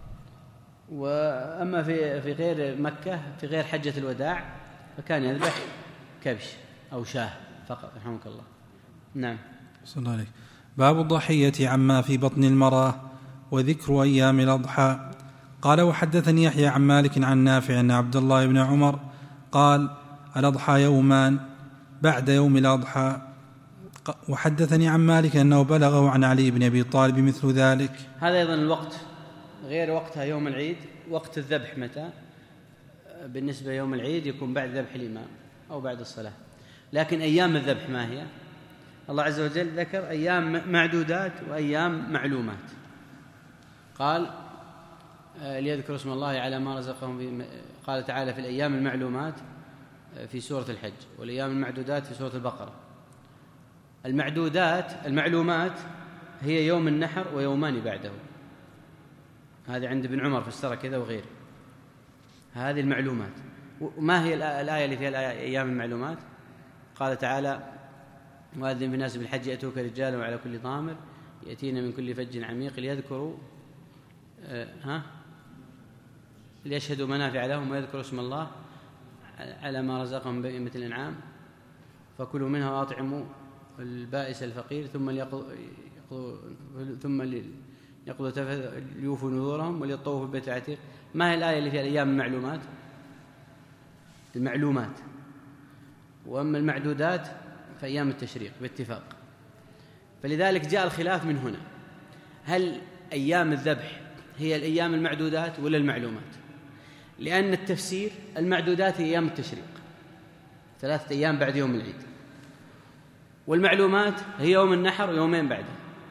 وأما في في غير مكة، في غير حجة الوداع، فكان يذبح كبش أو شاه فقط، رحمك الله. نعم. صلى الله عليه. باب الضحية عما في بطن المرأة وذكر أيام الأضحى. قال: وحدثني يحيى عن مالك عن نافع أن عبد الله بن عمر قال: الأضحى يومان بعد يوم الأضحى. وحدثني عن مالك أنه بلغه عن علي بن أبي طالب مثل ذلك. هذا أيضا الوقت غير وقتها يوم العيد. وقت الذبح متى؟ بالنسبة يوم العيد يكون بعد ذبح الإمام أو بعد الصلاة. لكن أيام الذبح ما هي؟ الله عز وجل ذكر أيام معدودات وأيام معلومات. قال: ليذكروا اسم الله على ما رزقهم. قال تعالى في الأيام المعلومات في سورة الحج، والأيام المعدودات في سورة البقرة. المعدودات المعلومات هي يوم النحر ويومان بعده. هذه عند ابن عمر فسر كذا وغيره. هذه المعلومات. وما هي الآية اللي فيها الأيام المعلومات؟ قال تعالى: وأذن في الناس بالحج يأتوك رجالا وعلى كل ضامر يأتين من كل فج عميق ليذكروا أه ها ليشهدوا منافع لهم ويذكروا اسم الله على ما رزقهم بهيمة الأنعام فكلوا منها وأطعموا البائس الفقير ثم ليقضوا ثم ليقضوا ليوفوا نذورهم وليطوفوا بالبيت العتيق. ما هي الآية اللي فيها الأيام المعلومات؟ المعلومات. وأما المعدودات فأيام التشريق باتفاق. فلذلك جاء الخلاف من هنا، هل أيام الذبح هي الأيام المعدودات ولا المعلومات؟ لأن التفسير المعدودات هي أيام التشريق، ثلاثة أيام بعد يوم العيد، والمعلومات هي يوم النحر ويومين بعده.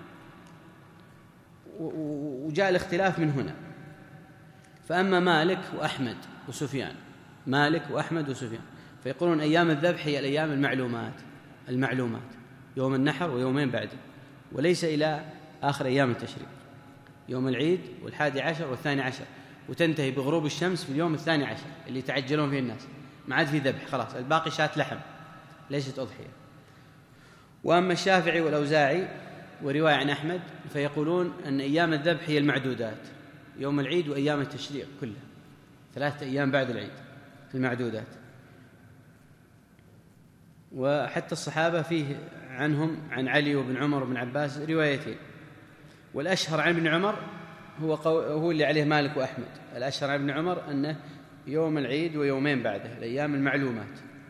وجاء الاختلاف من هنا. فأما مالك وأحمد وسفيان، مالك وأحمد وسفيان فيقولون أيام الذبح هي الأيام المعلومات المعلومات يوم النحر ويومين بعده، وليس إلى آخر أيام التشريق، يوم العيد والحادي عشر والثاني عشر، وتنتهي بغروب الشمس في اليوم الثاني عشر اللي يتعجلون فيه الناس، ما عاد في ذبح خلاص، الباقي شاة لحم ليست أضحية. وأما الشافعي والأوزاعي ورواية عن أحمد فيقولون أن أيام الذبح هي المعدودات، يوم العيد وأيام التشريق كلها، ثلاثة أيام بعد العيد في المعدودات. وحتى الصحابة فيه عنهم عن علي وابن عمر وابن عباس روايتين، والأشهر عن ابن عمر هو, قو... هو اللي عليه مالك وأحمد. الأشهر عن ابن عمر أنه يوم العيد ويومين بعده، الأيام المعلومات.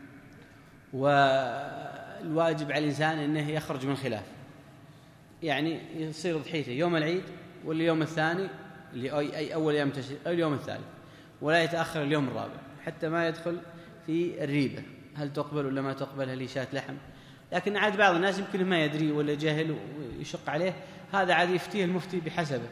والواجب على الإنسان أنه يخرج من خلاف، يعني يصير ضحيته يوم العيد واليوم الثاني اللي أي أول يوم تشريق أو اليوم الثالث، ولا يتأخر اليوم الرابع حتى ما يدخل في الريبة. هل تقبل ولا ما تقبل، هل هي شاة لحم. لكن عاد بعض الناس يمكن ما يدري ولا جاهل ويشق عليه، هذا عاد يفتيه المفتي بحسبه.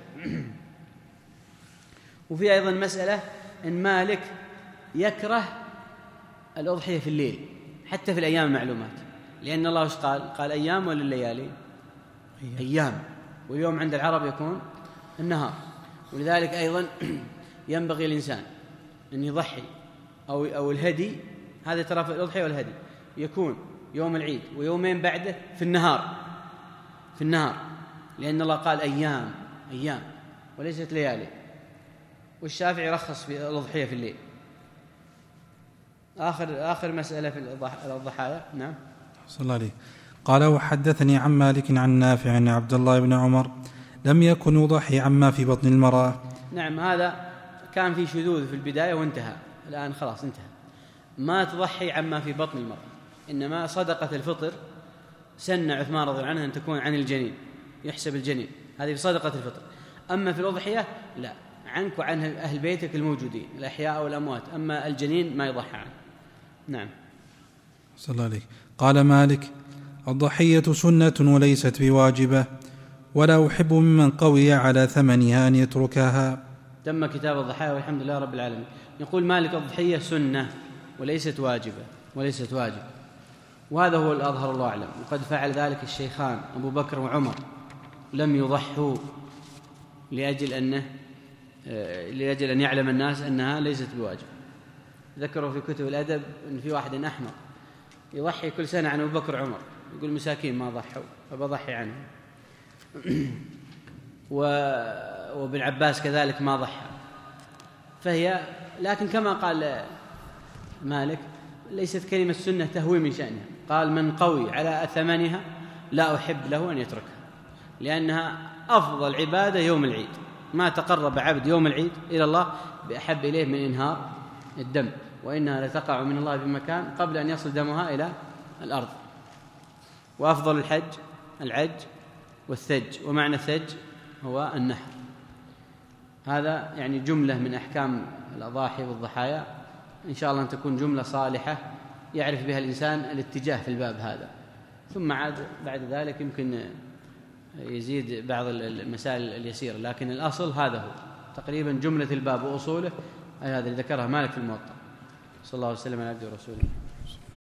وفي أيضا مسألة إن مالك يكره الأضحية في الليل حتى في الأيام المعلومات، لأن الله وش قال؟ قال أيام ولا الليالي؟ أيام، واليوم عند العرب يكون النهار. ولذلك أيضا ينبغي الإنسان أن يضحي أو أو الهدي، هذا ترى في الأضحية والهدي يكون يوم العيد ويومين بعده في النهار، في النهار، لأن الله قال أيام أيام وليست ليالي. والشافعي رخص في الأضحية في الليل. آخر آخر مسألة في الضحايا. نعم. صلى الله عليه. قال وحدثني عن مالك عن نافع عن عبد الله بن عمر لم يكن يضحي عما في بطن المرأة. نعم، هذا كان في شذوذ في البداية وانتهى، الآن خلاص انتهى. ما تضحي عما في بطن المرأة، إنما صدقة الفطر سن عثمان رضي الله عنه أن تكون عن الجنين، يحسب الجنين، هذه في صدقة الفطر. أما في الأضحية لا، عنك وعن أهل بيتك الموجودين الأحياء والأموات، أما الجنين ما يضحى عنه. نعم. صلى الله عليه. قال مالك الضحية سنة وليست بواجبة، ولا أحب ممن قوي على ثمنها أن يتركها. تم كتاب الضحايا والحمد لله رب العالمين. يقول مالك الضحية سنة وليست واجبة، وليست واجبة، وهذا هو الأظهر الله أعلم. وقد فعل ذلك الشيخان أبو بكر وعمر، لم يضحوا لأجل أنه لأجل أن يعلم الناس أنها ليست بواجب. ذكروا في كتب الأدب أن في واحد أحمر يضحي كل سنة عن أبو بكر وعمر، يقول مساكين ما ضحوا فبضحي عنهم. وابن عباس كذلك ما ضحى. فهي لكن كما قال مالك ليست كلمة سنة تهوي من شأنها، قال من قوي على ثمنها لا أحب له أن يتركها، لأنها أفضل عبادة يوم العيد. ما تقرب عبد يوم العيد إلى الله بأحب إليه من إنهار الدم، وإنها لتقع من الله بمكان قبل أن يصل دمها إلى الأرض. وأفضل الحج العج والثج، ومعنى الثج هو النحر. هذا يعني جملة من أحكام الأضاحي والضحايا، إن شاء الله أن تكون جملة صالحة يعرف بها الإنسان الاتجاه في الباب هذا. ثم عاد بعد ذلك يمكن يزيد بعض المسائل اليسيرة، لكن الأصل هذا هو تقريبا جملة الباب وأصوله، هذا اللي ذكرها مالك في الموطأ. صلى الله عليه وسلم على عبده ورسوله.